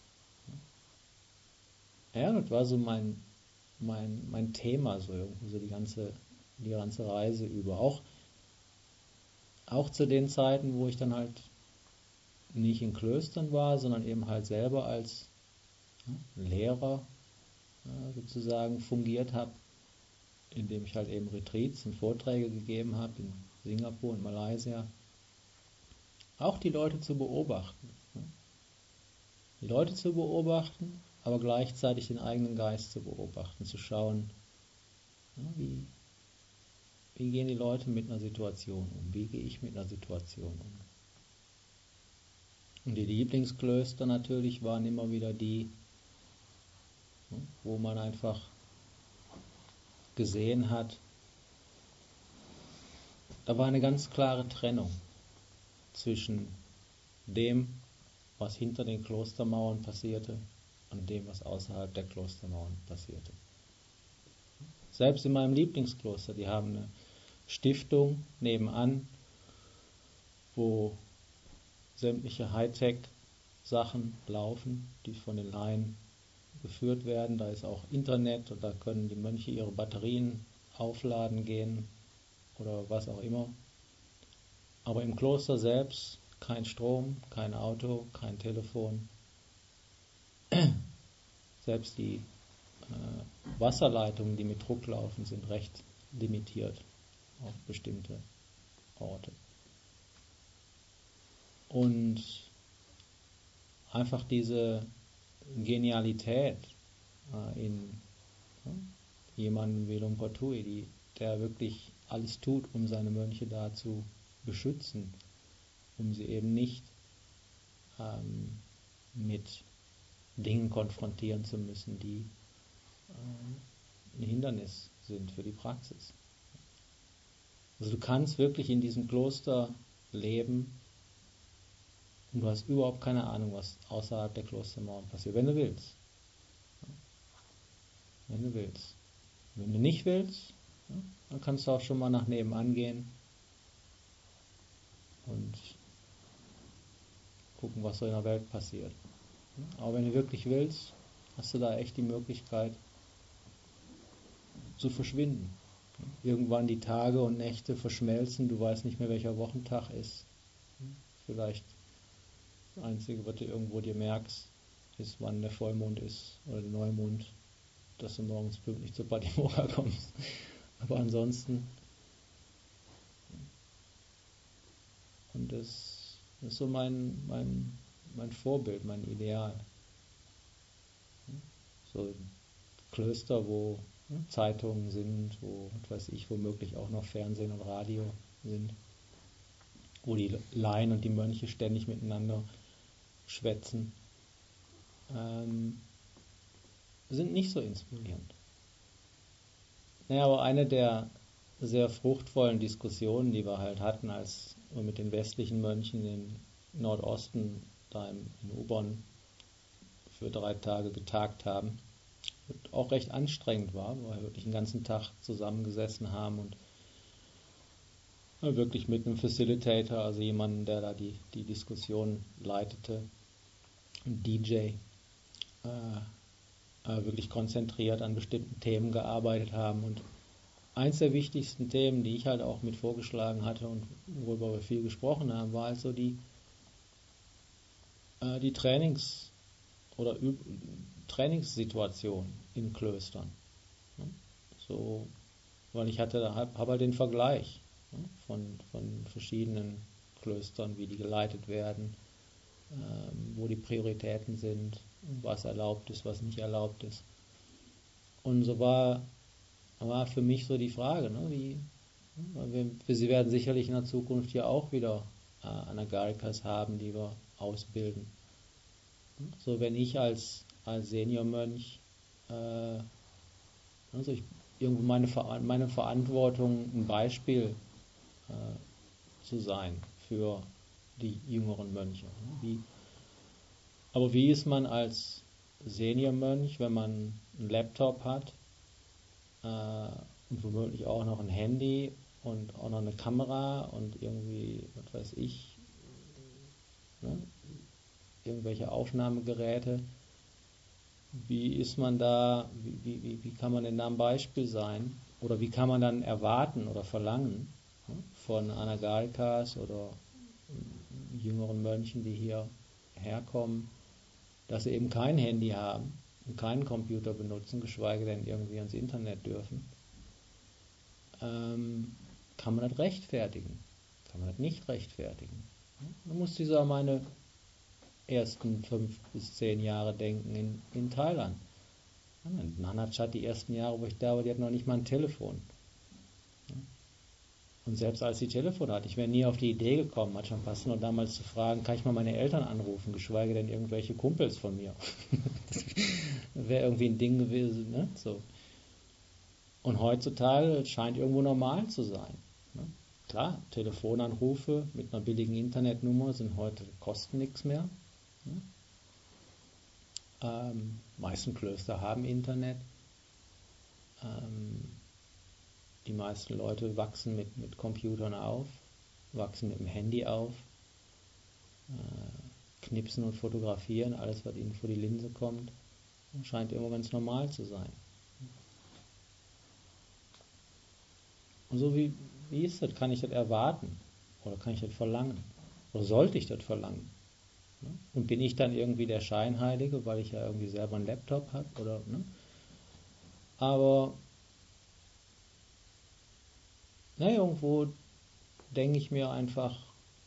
Ja, das war so mein, mein, mein Thema, so irgendwie, so die ganze, die ganze Reise über. Auch, auch zu den Zeiten, wo ich dann halt nicht in Klöstern war, sondern eben halt selber als Lehrer äh, sozusagen fungiert habe, indem ich halt eben Retreats und Vorträge gegeben habe in Singapur und Malaysia. Auch die Leute zu beobachten. Die Leute zu beobachten, aber gleichzeitig den eigenen Geist zu beobachten, zu schauen, wie, wie gehen die Leute mit einer Situation um, wie gehe ich mit einer Situation um. Und die Lieblingsklöster natürlich waren immer wieder die, wo man einfach gesehen hat, da war eine ganz klare Trennung zwischen dem, was hinter den Klostermauern passierte und dem, was außerhalb der Klostermauern passierte. Selbst in meinem Lieblingskloster, die haben eine Stiftung nebenan, wo sämtliche Hightech-Sachen laufen, die von den Laien geführt werden. Da ist auch Internet und da können die Mönche ihre Batterien aufladen gehen oder was auch immer. Aber im Kloster selbst kein Strom, kein Auto, kein Telefon. Selbst die äh, Wasserleitungen, die mit Druck laufen, sind recht limitiert auf bestimmte Orte. Und einfach diese Genialität äh, in ja, jemandem wie Luang Por Thui, die, der wirklich alles tut, um seine Mönche da zu beschützen, um sie eben nicht ähm, mit Dingen konfrontieren zu müssen, die äh, ein Hindernis sind für die Praxis. Also du kannst wirklich in diesem Kloster leben und du hast überhaupt keine Ahnung, was außerhalb der Klostermauern passiert, wenn du willst. Wenn du willst. Wenn du nicht willst, dann kannst du auch schon mal nach nebenan gehen und gucken, was so in der Welt passiert. Aber wenn du wirklich willst, hast du da echt die Möglichkeit zu verschwinden. Irgendwann die Tage und Nächte verschmelzen, du weißt nicht mehr, welcher Wochentag ist. Vielleicht das Einzige, was du irgendwo dir merkst, ist, wann der Vollmond ist oder der Neumond, dass du morgens pünktlich zur Patimokkha kommst. Aber ansonsten, und das ist so mein, mein, mein Vorbild, mein Ideal. So Klöster, wo Zeitungen sind, wo, was weiß ich, womöglich auch noch Fernsehen und Radio sind, wo die Laien und die Mönche ständig miteinander schwätzen, ähm, sind nicht so inspirierend. Naja, aber eine der sehr fruchtvollen Diskussionen, die wir halt hatten, als wir mit den westlichen Mönchen im Nordosten da in Ubon für drei Tage getagt haben, auch recht anstrengend war, weil wir wirklich den ganzen Tag zusammengesessen haben und wirklich mit einem Facilitator, also jemanden, der da die, die Diskussion leitete, ein D J, äh, wirklich konzentriert an bestimmten Themen gearbeitet haben. Und eins der wichtigsten Themen, die ich halt auch mit vorgeschlagen hatte und worüber wir viel gesprochen haben, war also die, äh, die Trainings- oder Üb- Trainingssituation in Klöstern. So, weil ich hatte, habe halt den Vergleich von, von verschiedenen Klöstern, wie die geleitet werden, ähm, wo die Prioritäten sind, was erlaubt ist, was nicht erlaubt ist. Und so war, war für mich so die Frage, ne, wie, weil wir, wir, sie werden sicherlich in der Zukunft ja auch wieder äh, Anagarikas haben, die wir ausbilden. So, wenn ich als, als Seniormönch äh, also ich, irgendwo meine, meine Verantwortung, ein Beispiel äh, zu sein für die jüngeren Mönche. Wie, aber wie ist man als Seniormönch, wenn man einen Laptop hat äh, und womöglich auch noch ein Handy und auch noch eine Kamera und irgendwie, was weiß ich, ne? irgendwelche Aufnahmegeräte. Wie ist man da, wie, wie, wie kann man denn da ein Beispiel sein? Oder wie kann man dann erwarten oder verlangen von Anagarikas oder jüngeren Mönchen, die hier herkommen, dass sie eben kein Handy haben und keinen Computer benutzen, geschweige denn irgendwie ans Internet dürfen? Ähm, kann man das rechtfertigen? Kann man das nicht rechtfertigen? Man muss sich an meine ersten fünf bis zehn Jahre denken in, in Thailand. Nanachat, die ersten Jahre, wo ich da war, die hat noch nicht mal ein Telefon. Und selbst als sie Telefon hatte, ich wäre nie auf die Idee gekommen, hat schon passen und damals zu fragen, kann ich mal meine Eltern anrufen, geschweige denn irgendwelche Kumpels von mir. Das wäre irgendwie ein Ding gewesen, ne? So. Und heutzutage scheint irgendwo normal zu sein. Ne? Klar, Telefonanrufe mit einer billigen Internetnummer sind heute, kosten nichts mehr. Ne? Ähm, meisten Klöster haben Internet. Ähm, die meisten Leute wachsen mit, mit Computern auf, wachsen mit dem Handy auf, äh, knipsen und fotografieren, alles, was ihnen vor die Linse kommt, scheint immer ganz normal zu sein. Und so wie, wie ist das? Kann ich das erwarten? Oder kann ich das verlangen? Oder sollte ich das verlangen? Und bin ich dann irgendwie der Scheinheilige, weil ich ja irgendwie selber einen Laptop habe? Oder, ne? Aber na, irgendwo denke ich mir einfach,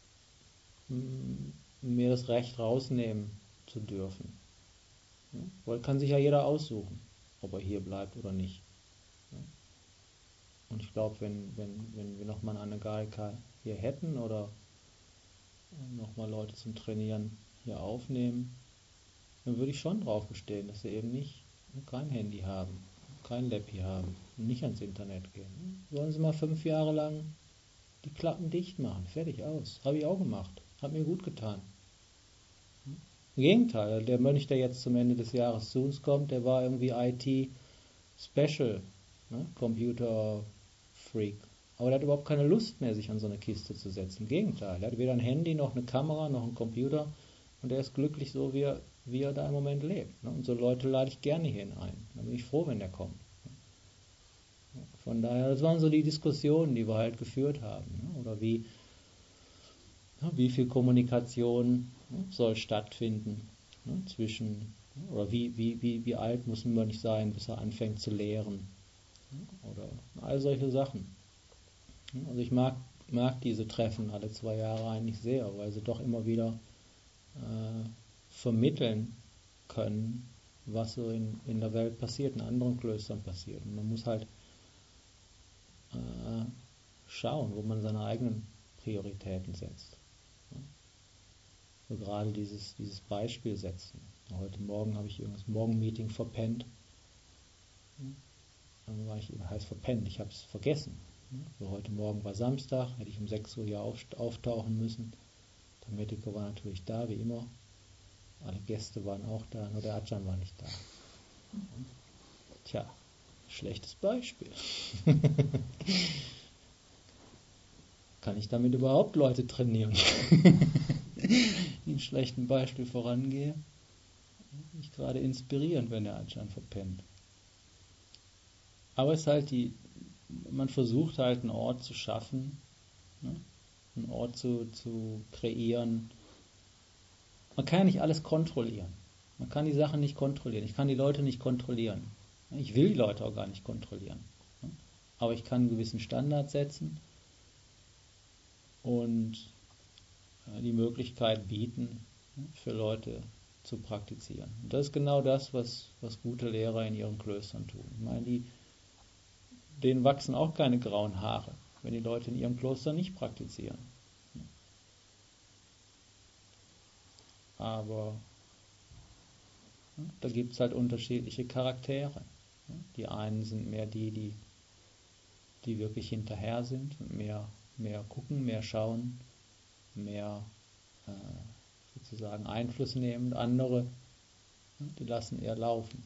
m- mir das Recht rausnehmen zu dürfen. Ja? Weil kann sich ja jeder aussuchen, ob er hier bleibt oder nicht. Ja? Und ich glaube, wenn, wenn, wenn wir nochmal eine Anagarika hier hätten oder nochmal Leute zum Trainieren hier aufnehmen, dann würde ich schon drauf bestehen, dass sie eben nicht kein Handy haben, kein Lappi haben und nicht ans Internet gehen. Sollen sie mal fünf Jahre lang die Klappen dicht machen, fertig, aus. Habe ich auch gemacht, hat mir gut getan. Im Gegenteil, der Mönch, der jetzt zum Ende des Jahres zu uns kommt, der war irgendwie I T-Special, ne? Computer-Freak. Aber der hat überhaupt keine Lust mehr, sich an so eine Kiste zu setzen. Im Gegenteil, er hat weder ein Handy, noch eine Kamera, noch einen Computer. Und er ist glücklich so, wie er, wie er da im Moment lebt. Ne? Und so Leute lade ich gerne hierhin ein. Da bin ich froh, wenn der kommt. Von daher, das waren so die Diskussionen, die wir halt geführt haben. Ne? Oder wie, ja, wie viel Kommunikation, ne, soll stattfinden, ne, zwischen, oder wie, wie, wie, wie alt muss ein Mönch sein, bis er anfängt zu lehren. Ne? Oder all solche Sachen. Also ich mag, mag diese Treffen alle zwei Jahre eigentlich sehr, weil sie doch immer wieder äh, vermitteln können, was so in, in der Welt passiert, in anderen Klöstern passiert. Und man muss halt äh, schauen, wo man seine eigenen Prioritäten setzt. So gerade dieses, dieses Beispiel setzen. Heute Morgen habe ich irgendwas Morgenmeeting verpennt. Dann war ich, heißt verpennt, ich habe es vergessen. So heute Morgen war Samstag, hätte ich um sechs Uhr hier auftauchen müssen. Der Medico war natürlich da, wie immer. Alle Gäste waren auch da, nur der Ajahn war nicht da. Tja, schlechtes Beispiel. Kann ich damit überhaupt Leute trainieren? Die ein schlechtem Beispiel vorangehe? Nicht gerade inspirierend, wenn der Ajahn verpennt. Aber es ist halt die, man versucht halt einen Ort zu schaffen, ne? Einen Ort zu, zu kreieren. Man kann ja nicht alles kontrollieren. Man kann die Sachen nicht kontrollieren. Ich kann die Leute nicht kontrollieren. Ich will die Leute auch gar nicht kontrollieren. Aber ich kann einen gewissen Standard setzen und die Möglichkeit bieten, für Leute zu praktizieren. Und das ist genau das, was, was gute Lehrer in ihren Klöstern tun. Ich meine, die, denen wachsen auch keine grauen Haare, wenn die Leute in ihrem Kloster nicht praktizieren. Aber da gibt es halt unterschiedliche Charaktere. Die einen sind mehr die, die, die wirklich hinterher sind und mehr, mehr gucken, mehr schauen, mehr äh, sozusagen Einfluss nehmen. Andere, die lassen eher laufen.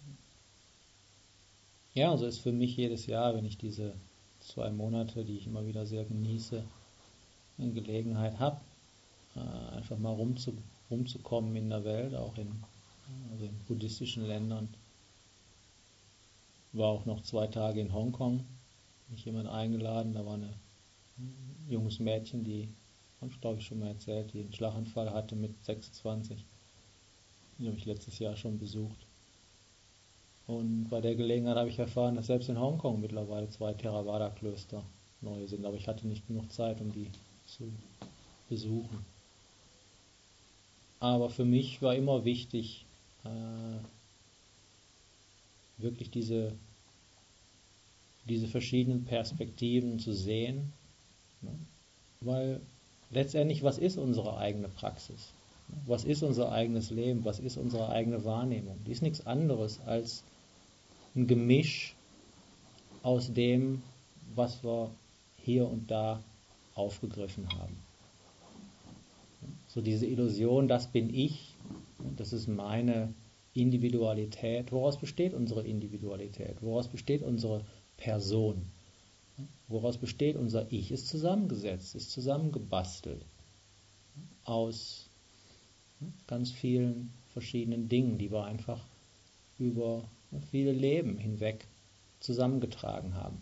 Ja, so ist für mich jedes Jahr, wenn ich diese zwei Monate, die ich immer wieder sehr genieße, eine Gelegenheit habe, äh, einfach mal rumzu, rumzukommen in der Welt, auch in, also in buddhistischen Ländern. War auch noch zwei Tage in Hongkong, mich jemand eingeladen, da war eine, ein junges Mädchen, die, habe ich glaube ich schon mal erzählt, die einen Schlaganfall hatte mit sechsundzwanzig. Die habe ich letztes Jahr schon besucht. Und bei der Gelegenheit habe ich erfahren, dass selbst in Hongkong mittlerweile zwei Theravada-Klöster neue sind, aber ich hatte nicht genug Zeit, um die zu besuchen. Aber für mich war immer wichtig, äh, wirklich diese, diese verschiedenen Perspektiven zu sehen, ne? Weil letztendlich, was ist unsere eigene Praxis? Was ist unser eigenes Leben? Was ist unsere eigene Wahrnehmung? Die ist nichts anderes als ein Gemisch aus dem, was wir hier und da aufgegriffen haben. So diese Illusion, das bin ich, das ist meine Individualität. Woraus besteht unsere Individualität? Woraus besteht unsere Person? Woraus besteht unser Ich? Ist zusammengesetzt, ist zusammengebastelt aus ganz vielen verschiedenen Dingen, die wir einfach über viele Leben hinweg zusammengetragen haben.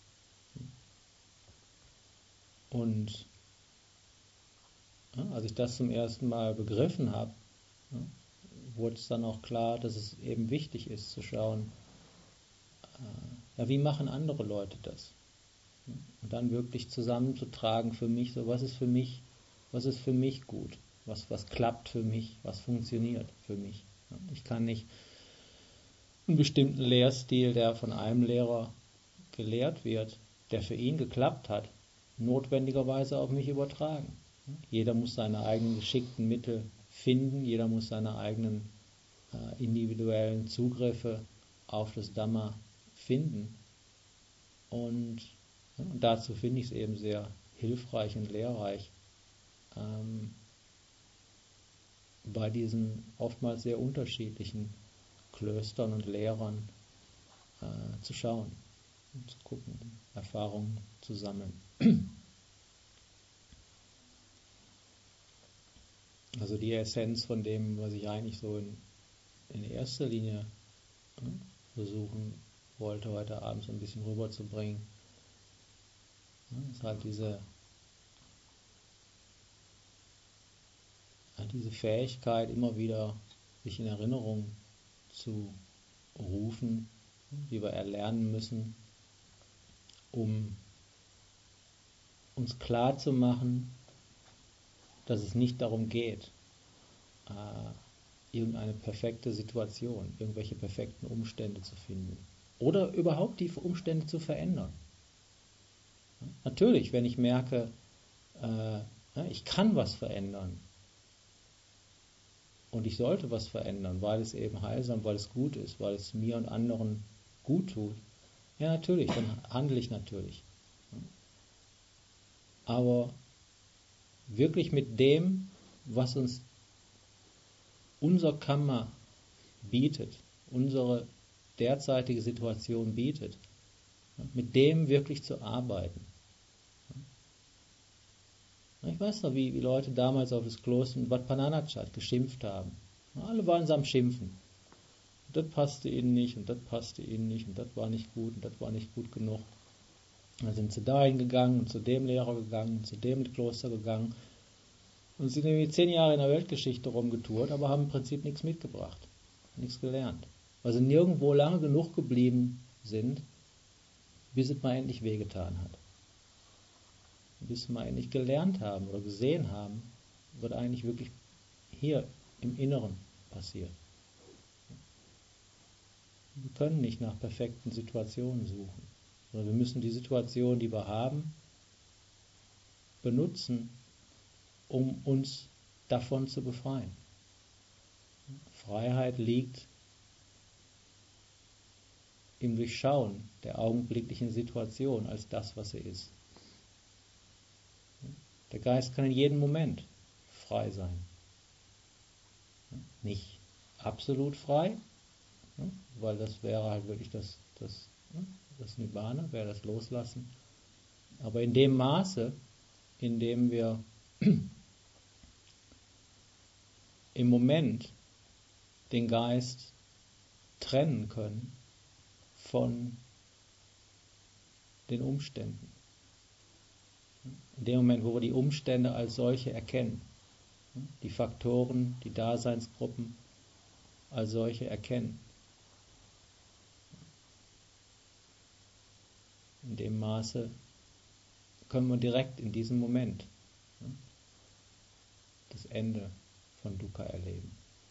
Und als ich das zum ersten Mal begriffen habe, wurde es dann auch klar, dass es eben wichtig ist zu schauen, ja, wie machen andere Leute das? Und dann wirklich zusammenzutragen für mich, so was ist für mich, was ist für mich gut, was, was klappt für mich, was funktioniert für mich. Ich kann nicht einen bestimmten Lehrstil, der von einem Lehrer gelehrt wird, der für ihn geklappt hat, notwendigerweise auf mich übertragen. Jeder muss seine eigenen geschickten Mittel finden, jeder muss seine eigenen äh, individuellen Zugriffe auf das Dhamma finden. Und, ja, und dazu finde ich es eben sehr hilfreich und lehrreich, ähm, bei diesen oftmals sehr unterschiedlichen Klöstern und Lehrern äh, zu schauen und zu gucken, Erfahrungen zu sammeln. Also die Essenz von dem, was ich eigentlich so in, in erster Linie äh, versuchen wollte, heute Abend so ein bisschen rüberzubringen, äh, ist halt diese, äh, diese Fähigkeit, immer wieder sich in Erinnerung zu rufen, die wir erlernen müssen, um uns klar zu machen, dass es nicht darum geht, äh, irgendeine perfekte Situation, irgendwelche perfekten Umstände zu finden oder überhaupt die Umstände zu verändern. Natürlich, wenn ich merke, äh, ich kann was verändern und ich sollte was verändern, weil es eben heilsam, weil es gut ist, weil es mir und anderen gut tut, ja natürlich, dann handle ich natürlich. Aber wirklich mit dem, was uns unser Karma bietet, unsere derzeitige Situation bietet, mit dem wirklich zu arbeiten. Ich weiß noch, wie, wie Leute damals auf das Kloster in Wat Pah Nanachat geschimpft haben. Alle waren am Schimpfen. Und das passte ihnen nicht und das passte ihnen nicht und das war nicht gut und das war nicht gut genug. Dann sind sie dahin gegangen und zu dem Lehrer gegangen und zu dem Kloster gegangen und sind irgendwie zehn Jahre in der Weltgeschichte rumgetourt, aber haben im Prinzip nichts mitgebracht, nichts gelernt. Weil sie nirgendwo lange genug geblieben sind, bis es mal endlich wehgetan hat. Bis sie mal endlich gelernt haben oder gesehen haben, was eigentlich wirklich hier im Inneren passiert. Wir können nicht nach perfekten Situationen suchen, sondern wir müssen die Situation, die wir haben, benutzen, um uns davon zu befreien. Freiheit liegt im Durchschauen der augenblicklichen Situation als das, was sie ist. Der Geist kann in jedem Moment frei sein. Nicht absolut frei, weil das wäre halt wirklich das, das, das Nibbana, wäre das Loslassen. Aber in dem Maße, in dem wir im Moment den Geist trennen können von den Umständen. In dem Moment, wo wir die Umstände als solche erkennen, die Faktoren, die Daseinsgruppen als solche erkennen, in dem Maße können wir direkt in diesem Moment das Ende von Dukkha erleben.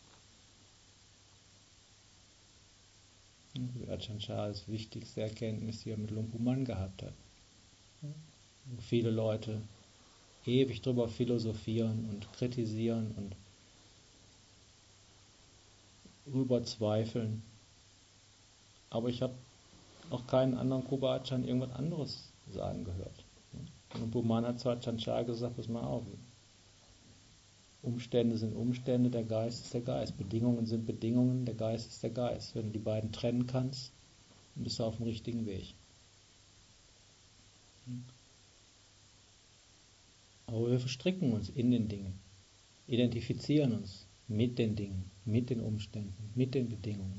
Wie Ajahn Chah das wichtigste Erkenntnis hier mit Luang Pu Man gehabt hat. Wo viele Leute ewig drüber philosophieren und kritisieren und drüber zweifeln. Aber ich habe noch keinen anderen Kruba Ajahn irgendwas anderes sagen gehört. Luang Pu Man hat zu Ajahn Chah gesagt, pass mal auf, Umstände sind Umstände, der Geist ist der Geist. Bedingungen sind Bedingungen, der Geist ist der Geist. Wenn du die beiden trennen kannst, dann bist du auf dem richtigen Weg. Aber wir verstricken uns in den Dingen, identifizieren uns mit den Dingen, mit den Umständen, mit den Bedingungen.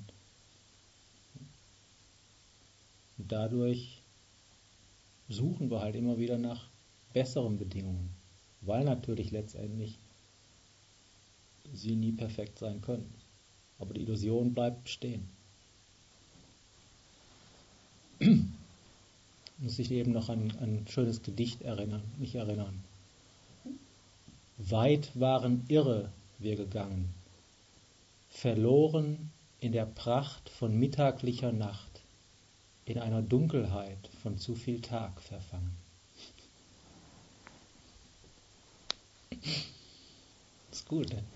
Und dadurch suchen wir halt immer wieder nach besseren Bedingungen, weil natürlich letztendlich sie nie perfekt sein können. Aber die Illusion bleibt bestehen. Muss ich eben noch an, an ein schönes Gedicht erinnern, mich erinnern. Weit waren irre wir gegangen, verloren in der Pracht von mittaglicher Nacht, in einer Dunkelheit von zu viel Tag verfangen. Ist gut, ne?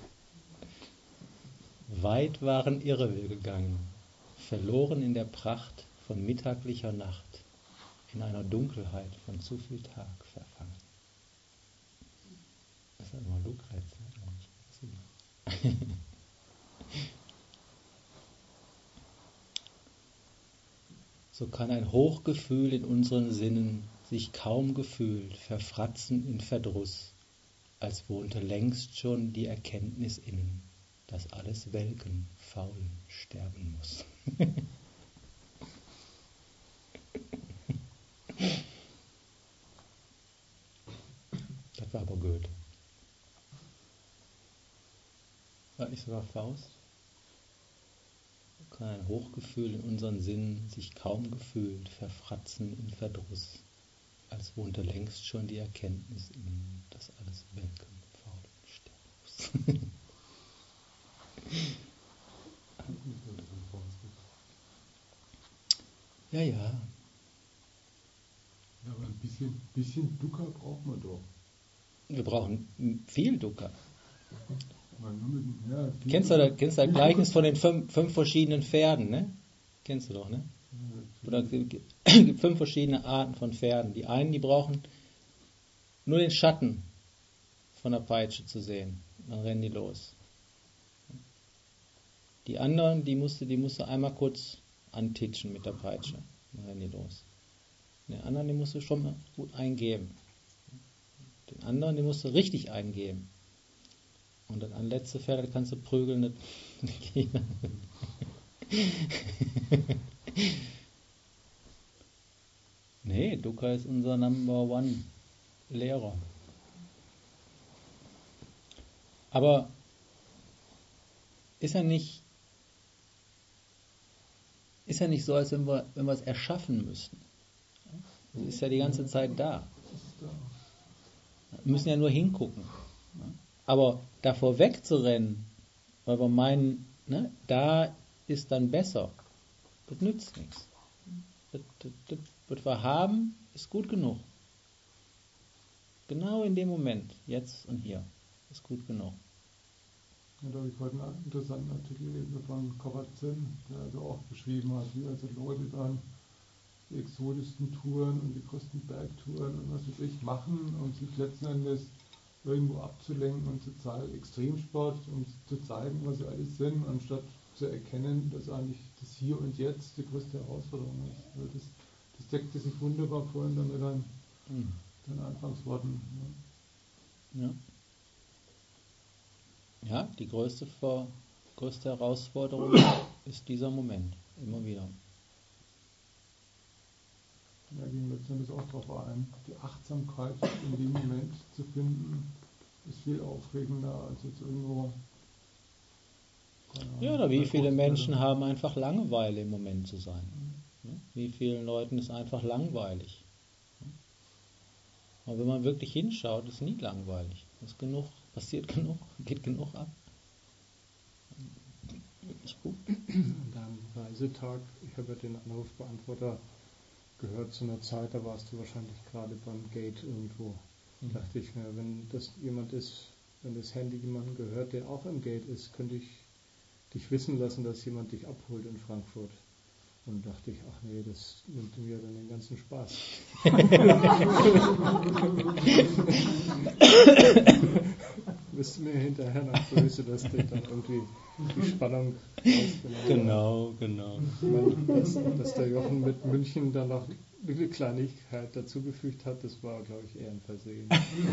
Weit waren irre wir gegangen, verloren in der Pracht von mittaglicher Nacht, in einer Dunkelheit von zu viel Tag verfangen. Das ist immer Lucrez, ne? So kann ein Hochgefühl in unseren Sinnen sich kaum gefühlt verfratzen in Verdruss, als wohnte längst schon die Erkenntnis innen, dass alles Welken, Faulen, sterben muss. Das war aber Goethe. War nicht sogar Faust? Kann ein Hochgefühl in unseren Sinnen sich kaum gefühlt verfratzen in Verdruss, als wohnte längst schon die Erkenntnis innen, dass alles Welken, Faulen, sterben muss. Ja, ja. Ja, aber ein bisschen, bisschen Dukkha braucht man doch. Wir brauchen viel Dukkha. Weil nur mit, ja, viel Kennst du das, kennst du das viel Gleichnis Dukkha- von den fünf, fünf verschiedenen Pferden, ne? Kennst du doch, ne? Ja, Oder es gibt fünf verschiedene Arten von Pferden. Die einen, die brauchen nur den Schatten von der Peitsche zu sehen. Dann rennen die los. Die anderen, die musst du, die musst du einmal kurz antitschen mit der Peitsche. Dann rennen die los. Den anderen, die musst du schon mal gut eingeben. Den anderen, die musst du richtig eingeben. Und dann an letzte Pferd, das kannst du prügeln. Das geht. Nee, Dukkha ist unser Number One Lehrer. Aber ist er nicht, ist er nicht so, als wenn wir, wenn wir es erschaffen müssten? Es ist ja die ganze Zeit da. das ist da. Wir müssen ja nur hingucken. Aber davor wegzurennen, weil wir meinen, ne, da ist dann besser, das nützt nichts. Das, das, das, was wir haben, ist gut genug. Genau in dem Moment, jetzt und hier, ist gut genug. Ja, da habe ich heute einen interessanten Artikel gelesen von Kabat-Zinn, der also auch beschrieben hat, wie also Leute dann die exotischsten Touren und die größten Bergtouren und was weiß ich machen, um sich letzten Endes irgendwo abzulenken und zu zeigen, Extremsport, um zu zeigen, was sie alles sind, anstatt zu erkennen, dass eigentlich das Hier und Jetzt die größte Herausforderung ist. Also das, das deckte sich wunderbar vorhin dann mit deinen, Mhm. deinen Anfangsworten. Ja. Ja. Ja, die größte, Vor- größte Herausforderung ist dieser Moment, immer wieder. Da ging letztendlich auch drauf ein. Die Achtsamkeit in dem Moment zu finden, ist viel aufregender als jetzt irgendwo. Ja, oder wie viele Menschen haben einfach Langeweile im Moment zu sein? Wie vielen Leuten ist einfach langweilig? Aber wenn man wirklich hinschaut, ist nie langweilig. Ist genug, passiert genug, geht genug ab. Wirklich gut. An deinem Reisetag, ich habe ja den Anrufbeantworter gehört zu einer Zeit, da warst du wahrscheinlich gerade beim Gate irgendwo. Mhm. Dachte ich mir, wenn das jemand ist, wenn das Handy jemanden gehört, der auch im Gate ist, könnte ich dich wissen lassen, dass jemand dich abholt in Frankfurt. Und dachte ich, ach nee, das nimmt mir dann den ganzen Spaß. Bist du mir hinterher noch böse, dass du dann irgendwie die Spannung rausgenommen Genau, genau. Ich meine, dass, dass der Jochen mit München dann noch eine Kleinigkeit dazugefügt hat, das war, glaube ich, eher ein Versehen.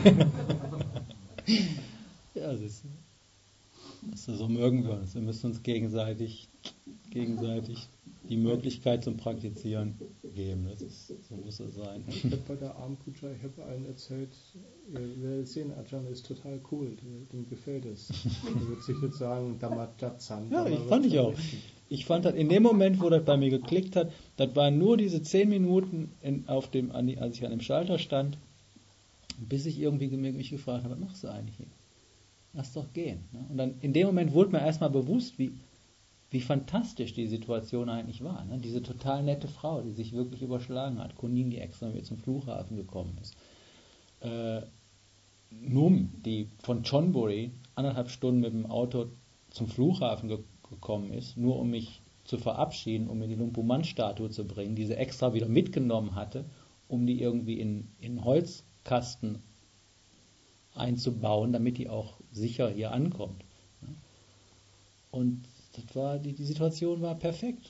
Ja, das ist, das ist, so mögen wir uns. Wir müssen uns gegenseitig, gegenseitig die Möglichkeit zum Praktizieren geben. Das ist, so muss es sein. Ich habe bei der Armpuja, ich habe allen erzählt, ihr werdet sehen, Ajahn ist total cool, dem gefällt es. Er wird sich jetzt sagen, Dhammajatsan. Ja, ich fand ich auch. Ich fand das in dem Moment, wo das bei mir geklickt hat, das waren nur diese zehn Minuten, in, auf dem, als ich an dem Schalter stand, bis ich irgendwie mich gefragt habe, was machst du eigentlich hier? Lass doch gehen. Und dann in dem Moment wurde mir erstmal bewusst, wie, wie fantastisch die Situation eigentlich war. Ne? Diese total nette Frau, die sich wirklich überschlagen hat. Kunin, die extra mit zum Flughafen gekommen ist. Äh, Num, die von Chonburi anderthalb Stunden mit dem Auto zum Flughafen ge- gekommen ist, nur um mich zu verabschieden, um mir die Lumpuman-Statue zu bringen, die sie extra wieder mitgenommen hatte, um die irgendwie in, in Holzkasten einzubauen, damit die auch sicher hier ankommt. Und das war, die, die Situation war perfekt.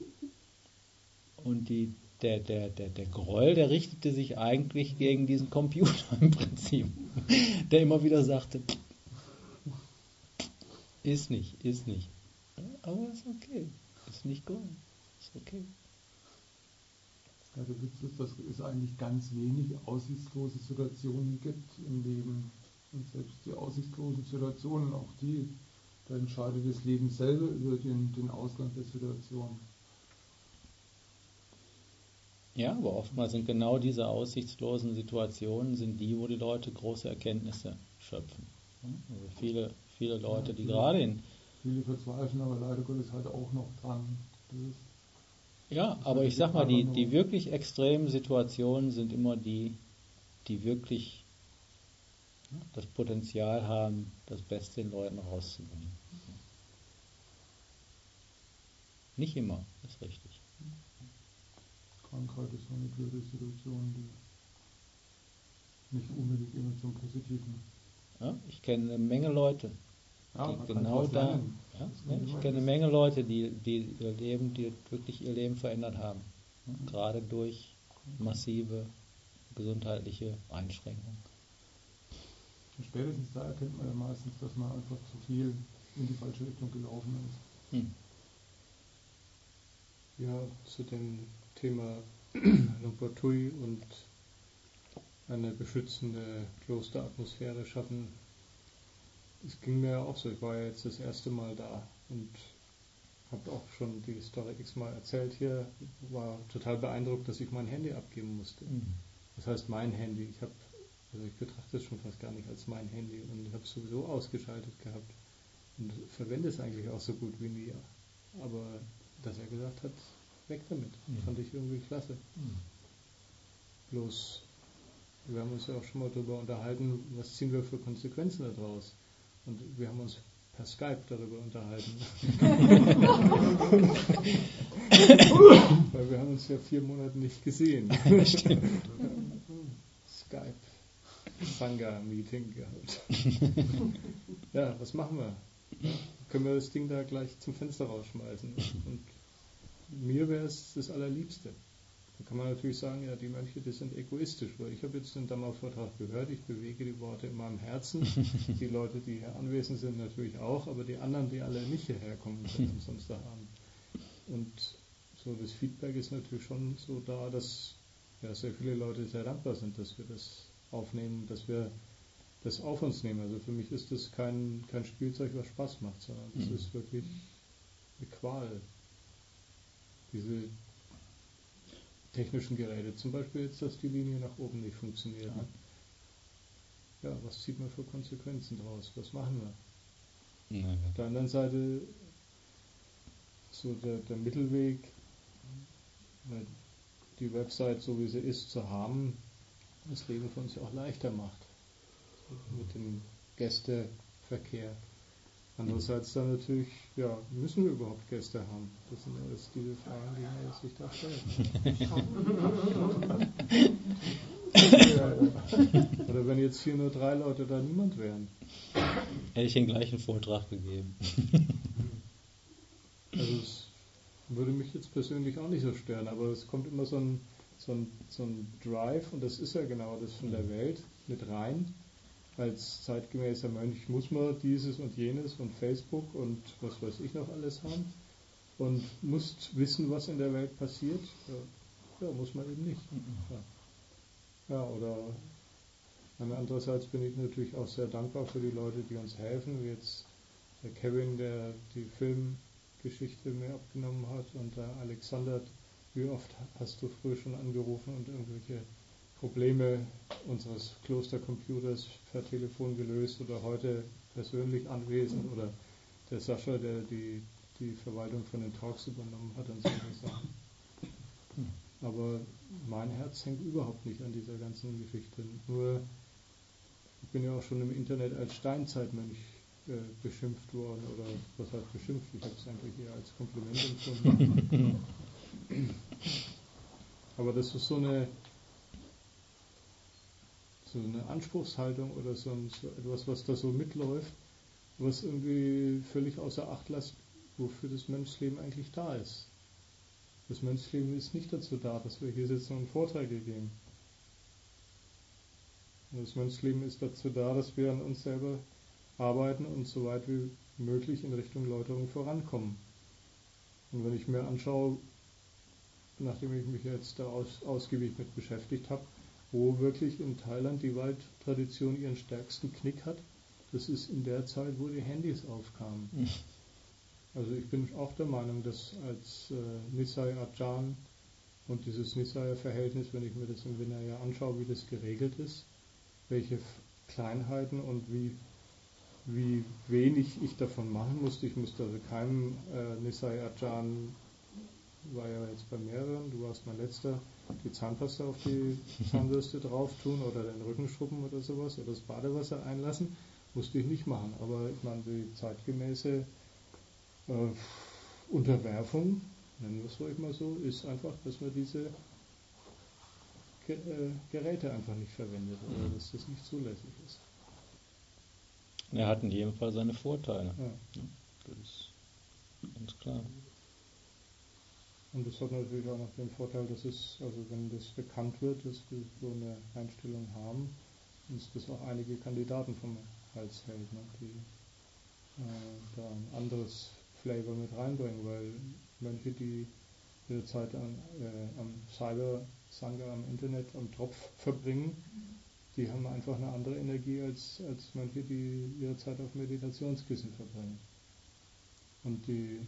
Und die, der, der, der, der Groll, der richtete sich eigentlich gegen diesen Computer im Prinzip, der immer wieder sagte, ist nicht, ist nicht. Aber ist okay, ist nicht gut, ist okay. Ja, der Witz ist, dass es eigentlich ganz wenig aussichtslose Situationen gibt im Leben. Und selbst die aussichtslosen Situationen, auch die, da entscheidet das Leben selber über den, den Ausgang der Situation. Ja, aber oftmals sind genau diese aussichtslosen Situationen sind die, wo die Leute große Erkenntnisse schöpfen. Also viele, viele Leute, Ja, die viele, gerade in... Viele verzweifeln aber leider Gottes halt auch noch dran. Das ist, Ja, das aber ist ich sag mal, die, nur, die wirklich extremen Situationen sind immer die, die wirklich das Potenzial haben, das Beste in Leuten rauszubringen. Nicht immer, ist richtig. Krankheit ist so eine blöde Situation, die nicht unbedingt immer zum Positiven. Ja, ich kenne eine Menge Leute, Ja, die man genau kann da... lernen. Ja, Das ne, kann ich immer kenne eine das- Menge Leute, die, die ihr Leben, die wirklich ihr Leben verändert haben. Ne, gerade durch massive gesundheitliche Einschränkungen. Und spätestens da erkennt man ja meistens, dass man einfach zu viel in die falsche Richtung gelaufen ist. Hm. Ja, zu dem Thema Lumpur Tui und eine beschützende Klosteratmosphäre schaffen. Es ging mir ja auch so, ich war ja jetzt das erste Mal da und habe auch schon die Story x-mal erzählt hier, war total beeindruckt, dass ich mein Handy abgeben musste. Mhm. Das heißt mein Handy, ich habe, also ich betrachte es schon fast gar nicht als mein Handy und ich habe es sowieso ausgeschaltet gehabt und verwende es eigentlich auch so gut wie nie. Aber dass er gesagt hat, weg damit, Mhm. fand ich irgendwie klasse. Mhm. Bloß, wir haben uns ja auch schon mal darüber unterhalten, was ziehen wir für Konsequenzen daraus. Und wir haben uns per Skype darüber unterhalten. Weil wir haben uns ja vier Monate nicht gesehen. Skype Sangha-Meeting gehabt. Ja, was machen wir? Ja, können wir das Ding da gleich zum Fenster rausschmeißen? Und mir wäre es das Allerliebste. Da kann man natürlich sagen, ja, die Mönche, die sind egoistisch, weil ich habe jetzt den Dhamma-Vortrag gehört, ich bewege die Worte in meinem Herzen, die Leute, die hier anwesend sind, natürlich auch, aber die anderen, die alle nicht hierher kommen, können umsonst da haben. Und so das Feedback ist natürlich schon so da, dass ja, sehr viele Leute sehr dankbar sind, dass wir das aufnehmen, dass wir das auf uns nehmen. Also für mich ist das kein, kein Spielzeug, was Spaß macht, sondern das mhm. ist wirklich eine Qual. Diese technischen Geräte, zum Beispiel jetzt, dass die Linie nach oben nicht funktioniert. Ja, ne? Ja, was zieht man für Konsequenzen draus? Was machen wir? Ja, ja. Auf der anderen Seite so der, der Mittelweg, die Website, so wie sie ist, zu haben, das Leben für uns ja auch leichter macht. Mit dem Gästeverkehr. Andererseits dann natürlich, ja, müssen wir überhaupt Gäste haben? Das sind ja jetzt diese Fragen, die man sich da stellt. Oder wenn jetzt hier nur drei Leute da niemand wären. Hätte ich den gleichen Vortrag gegeben. Also es würde mich jetzt persönlich auch nicht so stören, aber es kommt immer so ein, so ein, so ein Drive, und das ist ja genau das von der Welt, mit rein. Als zeitgemäßer Mönch muss man dieses und jenes und Facebook und was weiß ich noch alles haben und muss wissen, was in der Welt passiert. Ja, ja muss man eben nicht. Ja, ja oder andererseits bin ich natürlich auch sehr dankbar für die Leute, die uns helfen, wie jetzt der Kevin, der die Filmgeschichte mir abgenommen hat, und der Alexander. Wie oft hast du früher schon angerufen und irgendwelche Probleme unseres Klostercomputers per Telefon gelöst oder heute persönlich anwesend, oder der Sascha, der die, die Verwaltung von den Talks übernommen hat und solche Sachen. Aber mein Herz hängt überhaupt nicht an dieser ganzen Geschichte. Nur, ich bin ja auch schon im Internet als Steinzeitmönch äh, beschimpft worden, oder was heißt beschimpft? Ich habe es eigentlich eher als Kompliment empfunden. Aber das ist so eine so eine Anspruchshaltung oder so, ein, so etwas, was da so mitläuft, was irgendwie völlig außer Acht lässt, wofür das Mönchsleben eigentlich da ist. Das Mönchsleben ist nicht dazu da, dass wir hier sitzen und Vorträge geben. Und das Mönchsleben ist dazu da, dass wir an uns selber arbeiten und so weit wie möglich in Richtung Läuterung vorankommen. Und wenn ich mir anschaue, nachdem ich mich jetzt da aus, ausgiebig mit beschäftigt habe, wo wirklich in Thailand die Waldtradition ihren stärksten Knick hat, das ist in der Zeit, wo die Handys aufkamen. Mhm. Also ich bin auch der Meinung, dass als äh, Nisai Ajahn und dieses Nisai-Verhältnis, wenn ich mir das im Vinaya anschaue, wie das geregelt ist, welche Kleinheiten und wie, wie wenig ich davon machen musste. Ich musste also keinem äh, Nisai Ajahn, war ja jetzt bei mehreren, du warst mein letzter, die Zahnpasta auf die Zahnbürste drauf tun oder den Rücken schrubben oder sowas oder das Badewasser einlassen, musste ich nicht machen. Aber ich meine, die zeitgemäße äh, Unterwerfung, nennen wir es ruhig mal so, ist einfach, dass man diese Ge äh, Geräte einfach nicht verwendet oder dass das nicht zulässig ist. Er hat in jedem Fall seine Vorteile. Ja. Das ist ganz klar. Und das hat natürlich auch noch den Vorteil, dass es, also wenn das bekannt wird, dass wir so eine Einstellung haben, uns das auch einige Kandidaten vom Hals hält, ne, die äh, da ein anderes Flavor mit reinbringen, weil Mönche, die ihre Zeit an, äh, am Cyber-Sangha, am Internet, am Tropf verbringen, die haben einfach eine andere Energie als, als Mönche, die ihre Zeit auf Meditationskissen verbringen. Und die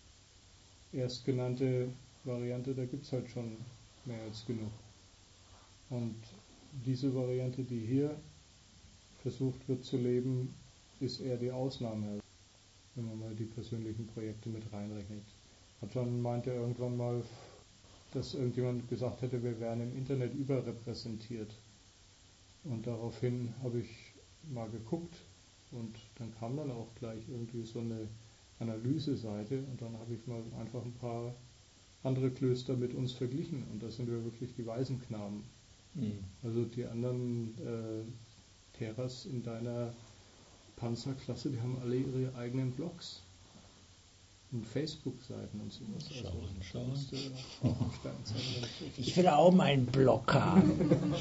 erstgenannte Variante, da gibt es halt schon mehr als genug. Und diese Variante, die hier versucht wird zu leben, ist eher die Ausnahme, wenn man mal die persönlichen Projekte mit reinrechnet. Ajahn meinte irgendwann mal, dass irgendjemand gesagt hätte, wir wären im Internet überrepräsentiert. Und daraufhin habe ich mal geguckt und dann kam dann auch gleich irgendwie so eine Analyseseite und dann habe ich mal einfach ein paar andere Klöster mit uns verglichen und da sind wir wirklich die Waisenknaben. Mhm. Also die anderen äh, Theras in deiner Panzerklasse, die haben alle ihre eigenen Blogs. und Facebook-Seiten und sowas. Schauen, also, schauen. Das ist, äh, auch in Steinzeiten ganz wichtig. Ich will auch meinen Blog haben.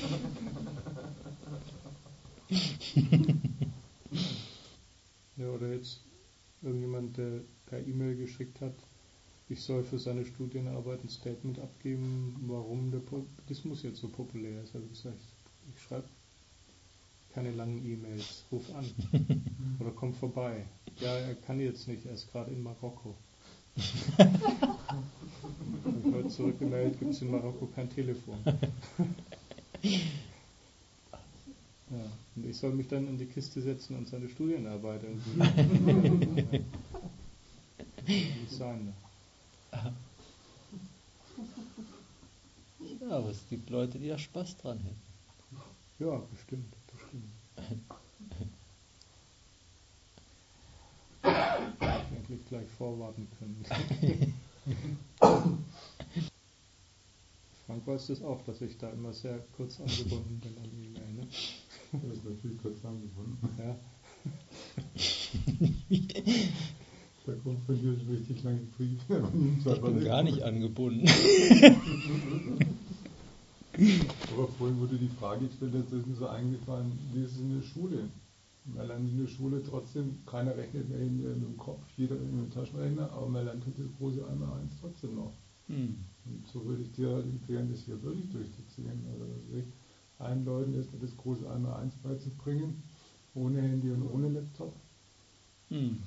Ja, oder jetzt irgendjemand, der per E-Mail geschickt hat, ich soll für seine Studienarbeit ein Statement abgeben, warum der Buddhismus jetzt so populär ist. Habe ich gesagt, ich schreibe keine langen E-Mails, ruf an oder komm vorbei. Ja, er kann jetzt nicht, er ist gerade in Marokko. Habe ich heute zurückgemeldet, gibt es in Marokko kein Telefon. Ja, und ich soll mich dann in die Kiste setzen und seine Studienarbeit irgendwie. Nicht sein. Ja, aber es gibt Leute, die da Spaß dran hätten. Ja, bestimmt, bestimmt. Endlich gleich vorwarten können. Frank weiß das auch, dass ich da immer sehr kurz angebunden bin an die E-Mail, ne? Das ist natürlich kurz angebunden. Ja. Da kommt von dir ein richtig langer Brief. Ich bin gar nicht angebunden. Aber vorhin wurde die Frage gestellt, jetzt ist mir so eingefallen, wie ist es in der Schule? Man lernt in der Schule trotzdem, keiner rechnet mehr mit dem Kopf, jeder mit dem Taschenrechner, aber man lernt das große einmal eins trotzdem noch. Hm. Und so würde ich dir halt empfehlen, das hier wirklich durchzuziehen. Also sich allen Leuten erstmal das große einmal eins beizubringen, ohne Handy und ohne Laptop. Hm.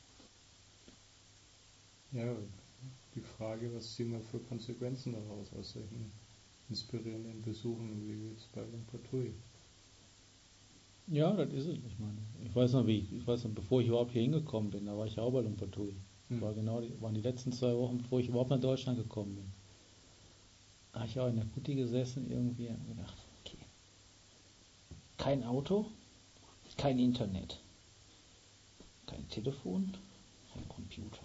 Ja, die Frage, was ziehen wir für Konsequenzen daraus aus solchen inspirierenden Besuchen wie jetzt bei Luang Por Thui? Ja, das ist es. Ich meine, ich weiß noch, wie ich, ich weiß noch, bevor ich überhaupt hier hingekommen bin, da war ich auch bei Luang Por Thui. Hm. War genau die, waren die letzten zwei Wochen, bevor ich überhaupt nach Deutschland gekommen bin. Da habe ich auch in der Putti gesessen irgendwie und gedacht, okay, kein Auto, kein Internet, kein Telefon, kein Computer.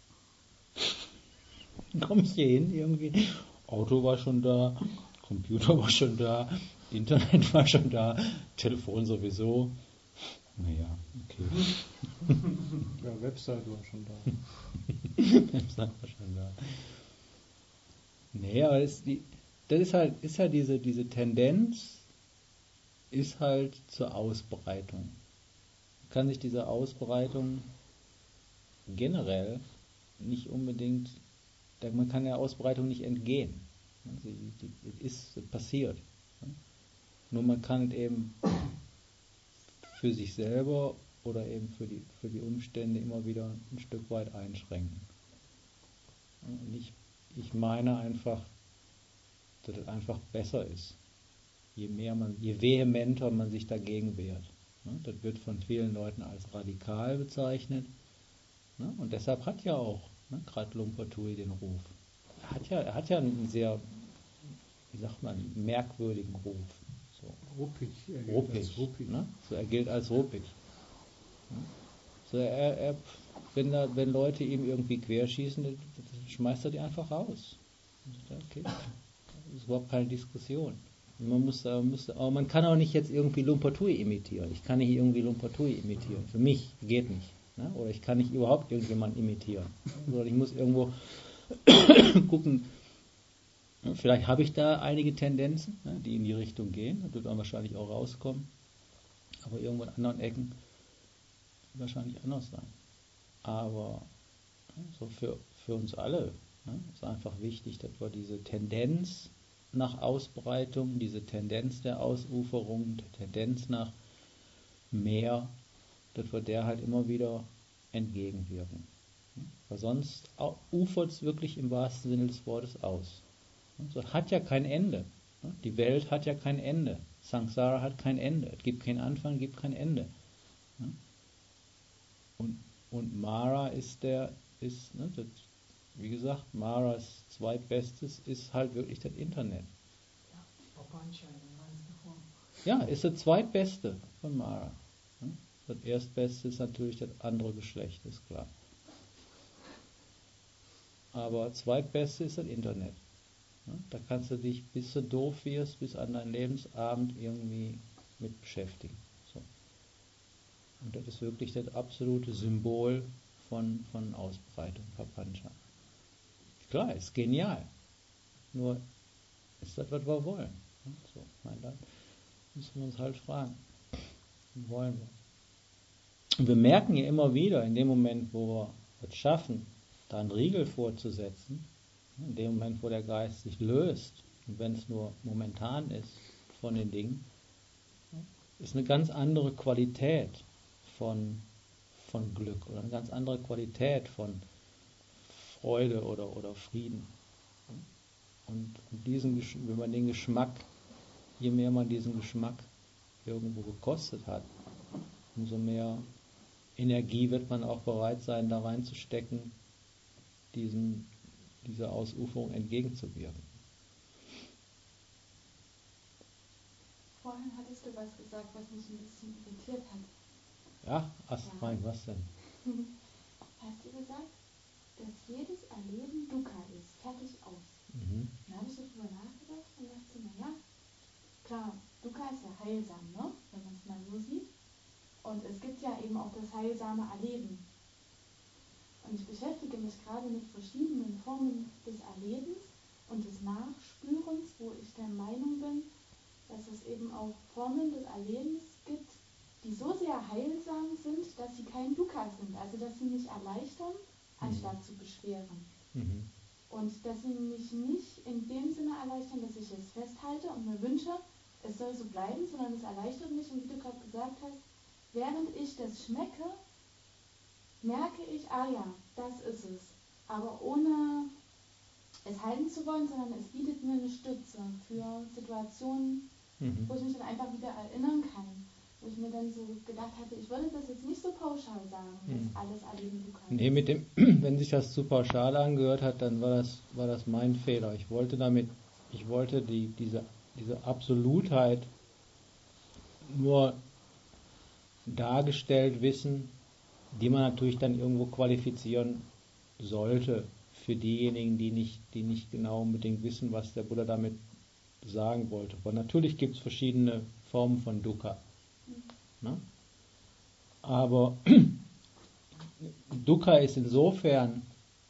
Dann komme ich hier hin irgendwie, Auto war schon da, Computer war schon da, Internet war schon da, Telefon sowieso. Naja, okay. Ja, Website war schon da. Website war schon da. Nee, aber das, die, das ist halt, ist halt diese, diese Tendenz, ist halt zur Ausbreitung. Man kann sich dieser Ausbreitung generell nicht unbedingt, man kann der Ausbreitung nicht entgehen. Sie, die, die ist passiert. Nur man kann es eben für sich selber oder eben für die, für die Umstände immer wieder ein Stück weit einschränken. Und ich, ich meine einfach, dass es einfach besser ist, je mehr man, je vehementer man sich dagegen wehrt. Das wird von vielen Leuten als radikal bezeichnet. Und deshalb hat ja auch gerade Luang Por Thui den Ruf. Er hat ja, er hat ja einen sehr, wie sagt man, merkwürdigen Ruf. So. Ruppig. Er gilt Ruppig. als ruppig. Ne? So, er gilt als ruppig. So, er, er, wenn, da, wenn Leute ihm irgendwie querschießen, dann schmeißt er die einfach raus. Okay. Das ist überhaupt keine Diskussion. Man muss, man muss, aber man kann auch nicht jetzt irgendwie Luang Por Thui imitieren. Ich kann nicht irgendwie Luang Por Thui imitieren. Für mich geht nicht. Ne? Oder ich kann nicht überhaupt irgendjemanden imitieren. Sondern ich muss irgendwo gucken, vielleicht habe ich da einige Tendenzen, ne, die in die Richtung gehen. Das wird dann wahrscheinlich auch rauskommen. Aber irgendwo in anderen Ecken wird wahrscheinlich anders sein. Aber so für, für uns alle, ne, ist einfach wichtig, dass wir diese Tendenz nach Ausbreitung, diese Tendenz der Ausuferung, die Tendenz nach mehr, dass wir der halt immer wieder entgegenwirken. Weil sonst ufert es wirklich im wahrsten Sinne des Wortes aus. Es hat ja kein Ende. Die Welt hat ja kein Ende. Samsara hat kein Ende. Es gibt keinen Anfang, gibt kein Ende. Und, und Mara ist der, ist, ne, das, wie gesagt, Maras zweitbestes ist halt wirklich das Internet. Ja, ist das zweitbeste von Mara. Das erstbeste ist natürlich das andere Geschlecht, ist klar. Aber zweitbeste ist das Internet. Da kannst du dich, bis du doof wirst, bis an deinen Lebensabend irgendwie mit beschäftigen. So. Und das ist wirklich das absolute Symbol von, von Ausbreitung, Papancha. Klar, ist genial. Nur ist das, was wir wollen. So, nein, dann müssen wir uns halt fragen, was wollen wir? Und wir merken ja immer wieder, in dem Moment, wo wir es schaffen, da einen Riegel vorzusetzen, in dem Moment, wo der Geist sich löst, und wenn es nur momentan ist von den Dingen, ist eine ganz andere Qualität von, von Glück oder eine ganz andere Qualität von Freude oder, oder Frieden. Und, und diesen, wenn man den Geschmack, je mehr man diesen Geschmack irgendwo gekostet hat, umso mehr Energie wird man auch bereit sein, da reinzustecken, diesem, dieser Ausuferung entgegenzuwirken. Vorhin hattest du was gesagt, was mich ein bisschen irritiert hat. Ja, ach, Ja. mein, was denn? Hast du gesagt, dass jedes Erleben Dukkha ist, fertig aus. Mhm. Dann habe ich so drüber nachgedacht und dachte, naja, klar, Dukkha ist ja heilsam, ne? Wenn man es mal so sieht. Und es gibt ja eben auch das heilsame Erleben. Und ich beschäftige mich gerade mit verschiedenen Formen des Erlebens und des Nachspürens, wo ich der Meinung bin, dass es eben auch Formen des Erlebens gibt, die so sehr heilsam sind, dass sie kein Dukkha sind. Also dass sie mich erleichtern, anstatt zu beschweren. Mhm. Und dass sie mich nicht in dem Sinne erleichtern, dass ich es festhalte und mir wünsche, es soll so bleiben, sondern es erleichtert mich. Und wie du gerade gesagt hast, während ich das schmecke, merke ich, ah ja, das ist es. Aber ohne es halten zu wollen, sondern es bietet mir eine Stütze für Situationen, Mhm. wo ich mich dann einfach wieder erinnern kann. Wo ich mir dann so gedacht hatte, ich würde das jetzt nicht so pauschal sagen, dass Mhm. alles erleben du kannst. Nee, mit dem, wenn sich das zu pauschal angehört hat, dann war das, war das mein Fehler. Ich wollte damit, ich wollte die, diese, diese Absolutheit nur dargestellt wissen, die man natürlich dann irgendwo qualifizieren sollte für diejenigen, die nicht, die nicht genau unbedingt wissen, was der Buddha damit sagen wollte. Aber natürlich gibt es verschiedene Formen von Dukkha. Ne? Aber Dukkha ist insofern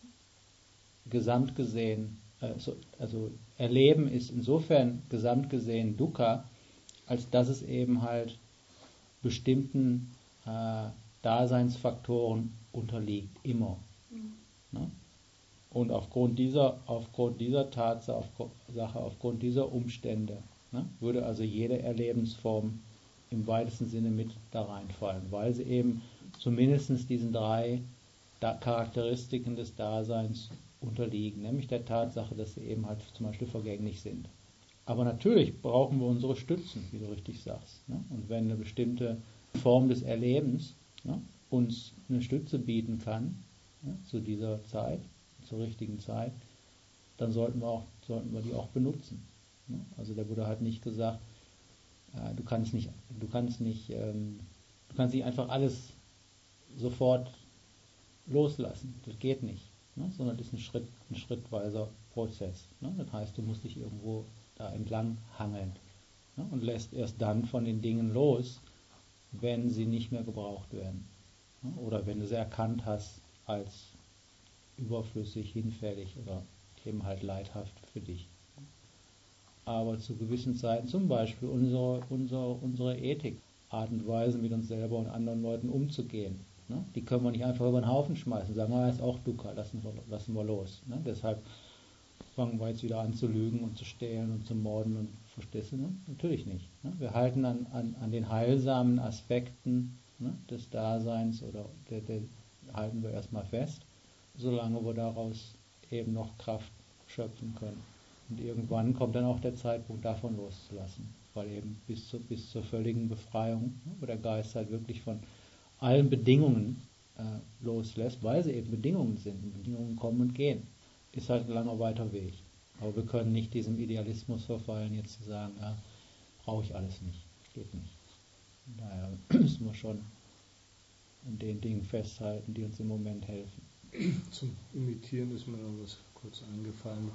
gesamt gesehen, also, also Erleben ist insofern gesamt gesehen Dukkha, als dass es eben halt bestimmten äh, Daseinsfaktoren unterliegt, immer. Mhm. Ne? Und aufgrund dieser, aufgrund dieser Tatsache, aufgrund, Sache, aufgrund dieser Umstände, ne, würde also jede Erlebensform im weitesten Sinne mit da reinfallen, weil sie eben zumindest diesen drei da Charakteristiken des Daseins unterliegen, nämlich der Tatsache, dass sie eben halt zum Beispiel vergänglich sind. Aber natürlich brauchen wir unsere Stützen, wie du richtig sagst. Ne? Und wenn eine bestimmte Form des Erlebens, ne, uns eine Stütze bieten kann, ne, zu dieser Zeit, zur richtigen Zeit, dann sollten wir, auch, sollten wir die auch benutzen. Ne? Also der Buddha hat nicht gesagt, äh, du kannst nicht, du kannst nicht, ähm, du kannst nicht einfach alles sofort loslassen. Das geht nicht. Ne? Sondern das ist ein, Schritt, ein schrittweiser Prozess. Ne? Das heißt, du musst dich irgendwo da entlang hangeln, ne? Und lässt erst dann von den Dingen los, wenn sie nicht mehr gebraucht werden. Ne? Oder wenn du sie erkannt hast als überflüssig, hinfällig oder eben halt leidhaft für dich. Aber zu gewissen Zeiten, zum Beispiel unsere, unsere, unsere Ethik, Art und Weise mit uns selber und anderen Leuten umzugehen, ne? Die können wir nicht einfach über den Haufen schmeißen, sagen, ah, ist auch Dukkha, lassen wir, lassen wir los. Ne? Deshalb fangen wir jetzt wieder an zu lügen und zu stehlen und zu morden und verstehst du? Ne? Natürlich nicht. Ne? Wir halten an, an, an den heilsamen Aspekten, ne, des Daseins oder der, der halten wir erstmal fest, solange wir daraus eben noch Kraft schöpfen können. Und irgendwann kommt dann auch der Zeitpunkt, davon loszulassen. Weil eben bis, zu, bis zur völligen Befreiung, ne, wo der Geist halt wirklich von allen Bedingungen äh, loslässt, weil sie eben Bedingungen sind. Und Bedingungen kommen und gehen. Ist halt ein langer, weiter Weg. Aber wir können nicht diesem Idealismus verfallen, jetzt zu sagen, ja, brauche ich alles nicht. Geht nicht. Daher müssen wir schon an den Dingen festhalten, die uns im Moment helfen. Zum Imitieren ist mir noch was kurz eingefallen.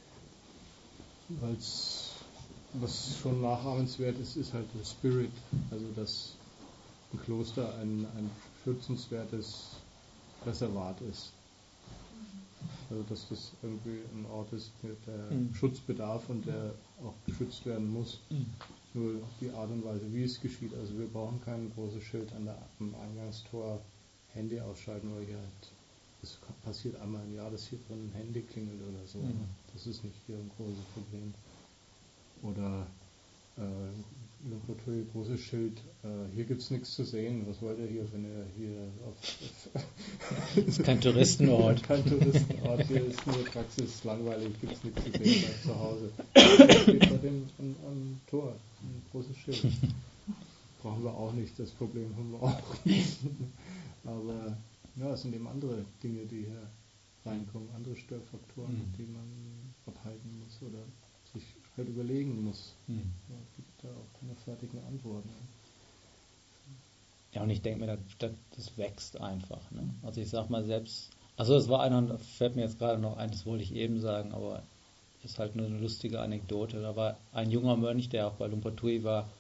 Weil's, was schon nachahmenswert ist, ist halt der Spirit. Also dass im Kloster ein, ein schützenswertes Reservat ist. Also dass das irgendwie ein Ort ist, der Mhm. Schutz bedarf und der auch geschützt werden muss. Mhm. Nur die Art und Weise, wie es geschieht. Also wir brauchen kein großes Schild an der, am Eingangstor, Handy ausschalten, weil hier halt, es passiert einmal im Jahr, dass hier drin ein Handy klingelt oder so. Mhm. Das ist nicht hier ein großes Problem. Oder äh, Lopotui, großes Schild, äh, hier gibt es nichts zu sehen. Was wollt ihr hier, wenn ihr hier auf... Das ist kein Touristenort. Kein Touristenort, hier ist nur Praxis, langweilig, gibt es nichts zu sehen, bleibt zu Hause. Das steht bei dem am, am Tor, ein großes Schild. Brauchen wir auch nicht, das Problem haben wir auch nicht. Aber ja, es sind eben andere Dinge, die hier reinkommen, andere Störfaktoren, Mhm. die man abhalten muss oder sich halt überlegen muss. Mhm. Ja, es gibt da auch keine fertigen Antworten. Ja, und ich denke mir, das, das, das wächst einfach. Ne? Also ich sag mal selbst, also es war einer, da fällt mir jetzt gerade noch ein, das wollte ich eben sagen, aber ist halt nur eine lustige Anekdote. Da war ein junger Mönch, der auch bei Lumpur war.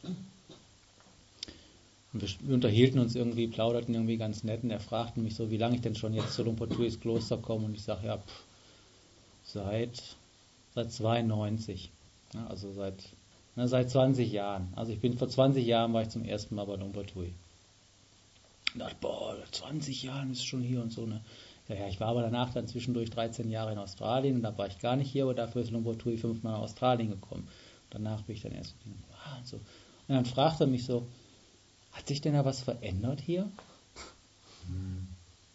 Und wir, wir unterhielten uns irgendwie, plauderten irgendwie ganz nett und er fragte mich so, wie lange ich denn schon jetzt zu Lumpur Kloster komme und ich sage, ja, pff, seit, seit zweiundneunzig. Ja, also seit, ne, seit zwanzig Jahren. Also ich bin vor zwanzig Jahren war ich zum ersten Mal bei Lumpur Tui. Und dachte, boah, zwanzig Jahren ist schon hier und so. Ne? Ja, ja, ich war aber danach dann zwischendurch dreizehn Jahre in Australien und da war ich gar nicht hier, aber dafür ist Lumpur Tui fünfmal nach Australien gekommen. Danach bin ich dann erst ah, und so. Und dann fragte er mich so, hat sich denn da was verändert hier? Hm.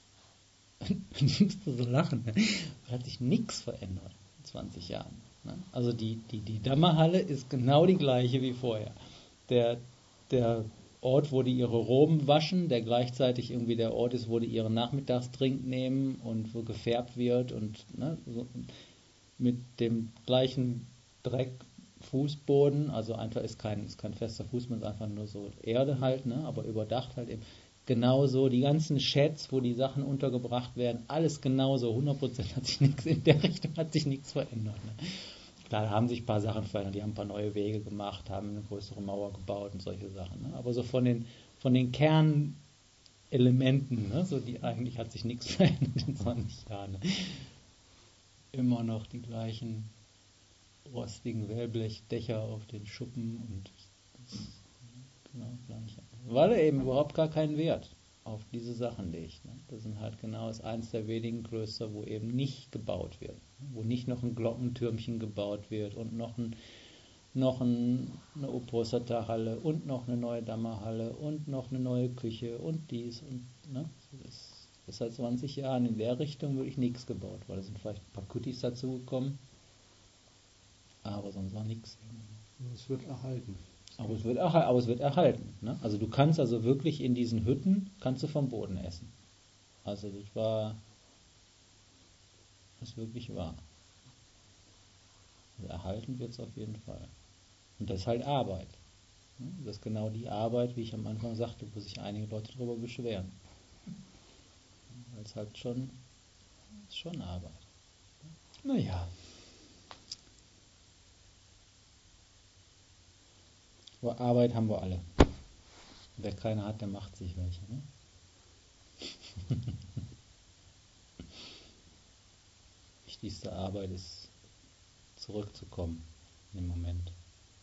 Ich musste so lachen. Ne? Hat sich nichts verändert in zwanzig Jahren. Ne? Also die, die, die Dhamma-Halle ist genau die gleiche wie vorher. Der, der Ort, wo die ihre Roben waschen, der gleichzeitig irgendwie der Ort ist, wo die ihren Nachmittagstrink nehmen und wo gefärbt wird und ne, so, mit dem gleichen Dreck Fußboden, also einfach ist kein, ist kein fester Fußboden, ist einfach nur so Erde halt, ne, aber überdacht halt eben. Genauso, die ganzen Sheds, wo die Sachen untergebracht werden, alles genauso, hundert Prozent hat sich nichts, in der Richtung hat sich nichts verändert. Ne. Klar, da haben sich ein paar Sachen verändert, die haben ein paar neue Wege gemacht, haben eine größere Mauer gebaut und solche Sachen. Ne. Aber so von den, von den Kernelementen, ne, so die eigentlich hat sich nichts verändert in zwanzig Jahren. Ne. Immer noch die gleichen rostigen Wellblechdächer auf den Schuppen und das genau gleich. Weil er eben überhaupt gar keinen Wert auf diese Sachen legt. Ne? Das sind halt genau ist eins der wenigen Klöster, wo eben nicht gebaut wird, wo nicht noch ein Glockentürmchen gebaut wird und noch ein noch ein, eine Uposatha-Halle und noch eine neue Dhamma-Halle und noch eine neue Küche und dies und ne? Das ist seit zwanzig Jahren in der Richtung wirklich nichts gebaut, weil da sind vielleicht ein paar Kuttis dazugekommen. Aber sonst war nichts. Es wird erhalten. Aber es wird, erha- aber es wird erhalten. Ne? Also du kannst also wirklich in diesen Hütten, kannst du vom Boden essen. Also das war, das ist wirklich wahr. Also erhalten wird es auf jeden Fall. Und das ist halt Arbeit. Ne? Das ist genau die Arbeit, wie ich am Anfang sagte, wo sich einige Leute darüber beschweren. Weil es halt schon, ist schon Arbeit. Naja. Aber Arbeit haben wir alle. Wer keine hat, der macht sich welche. Ne? Wichtigste Arbeit ist zurückzukommen im Moment.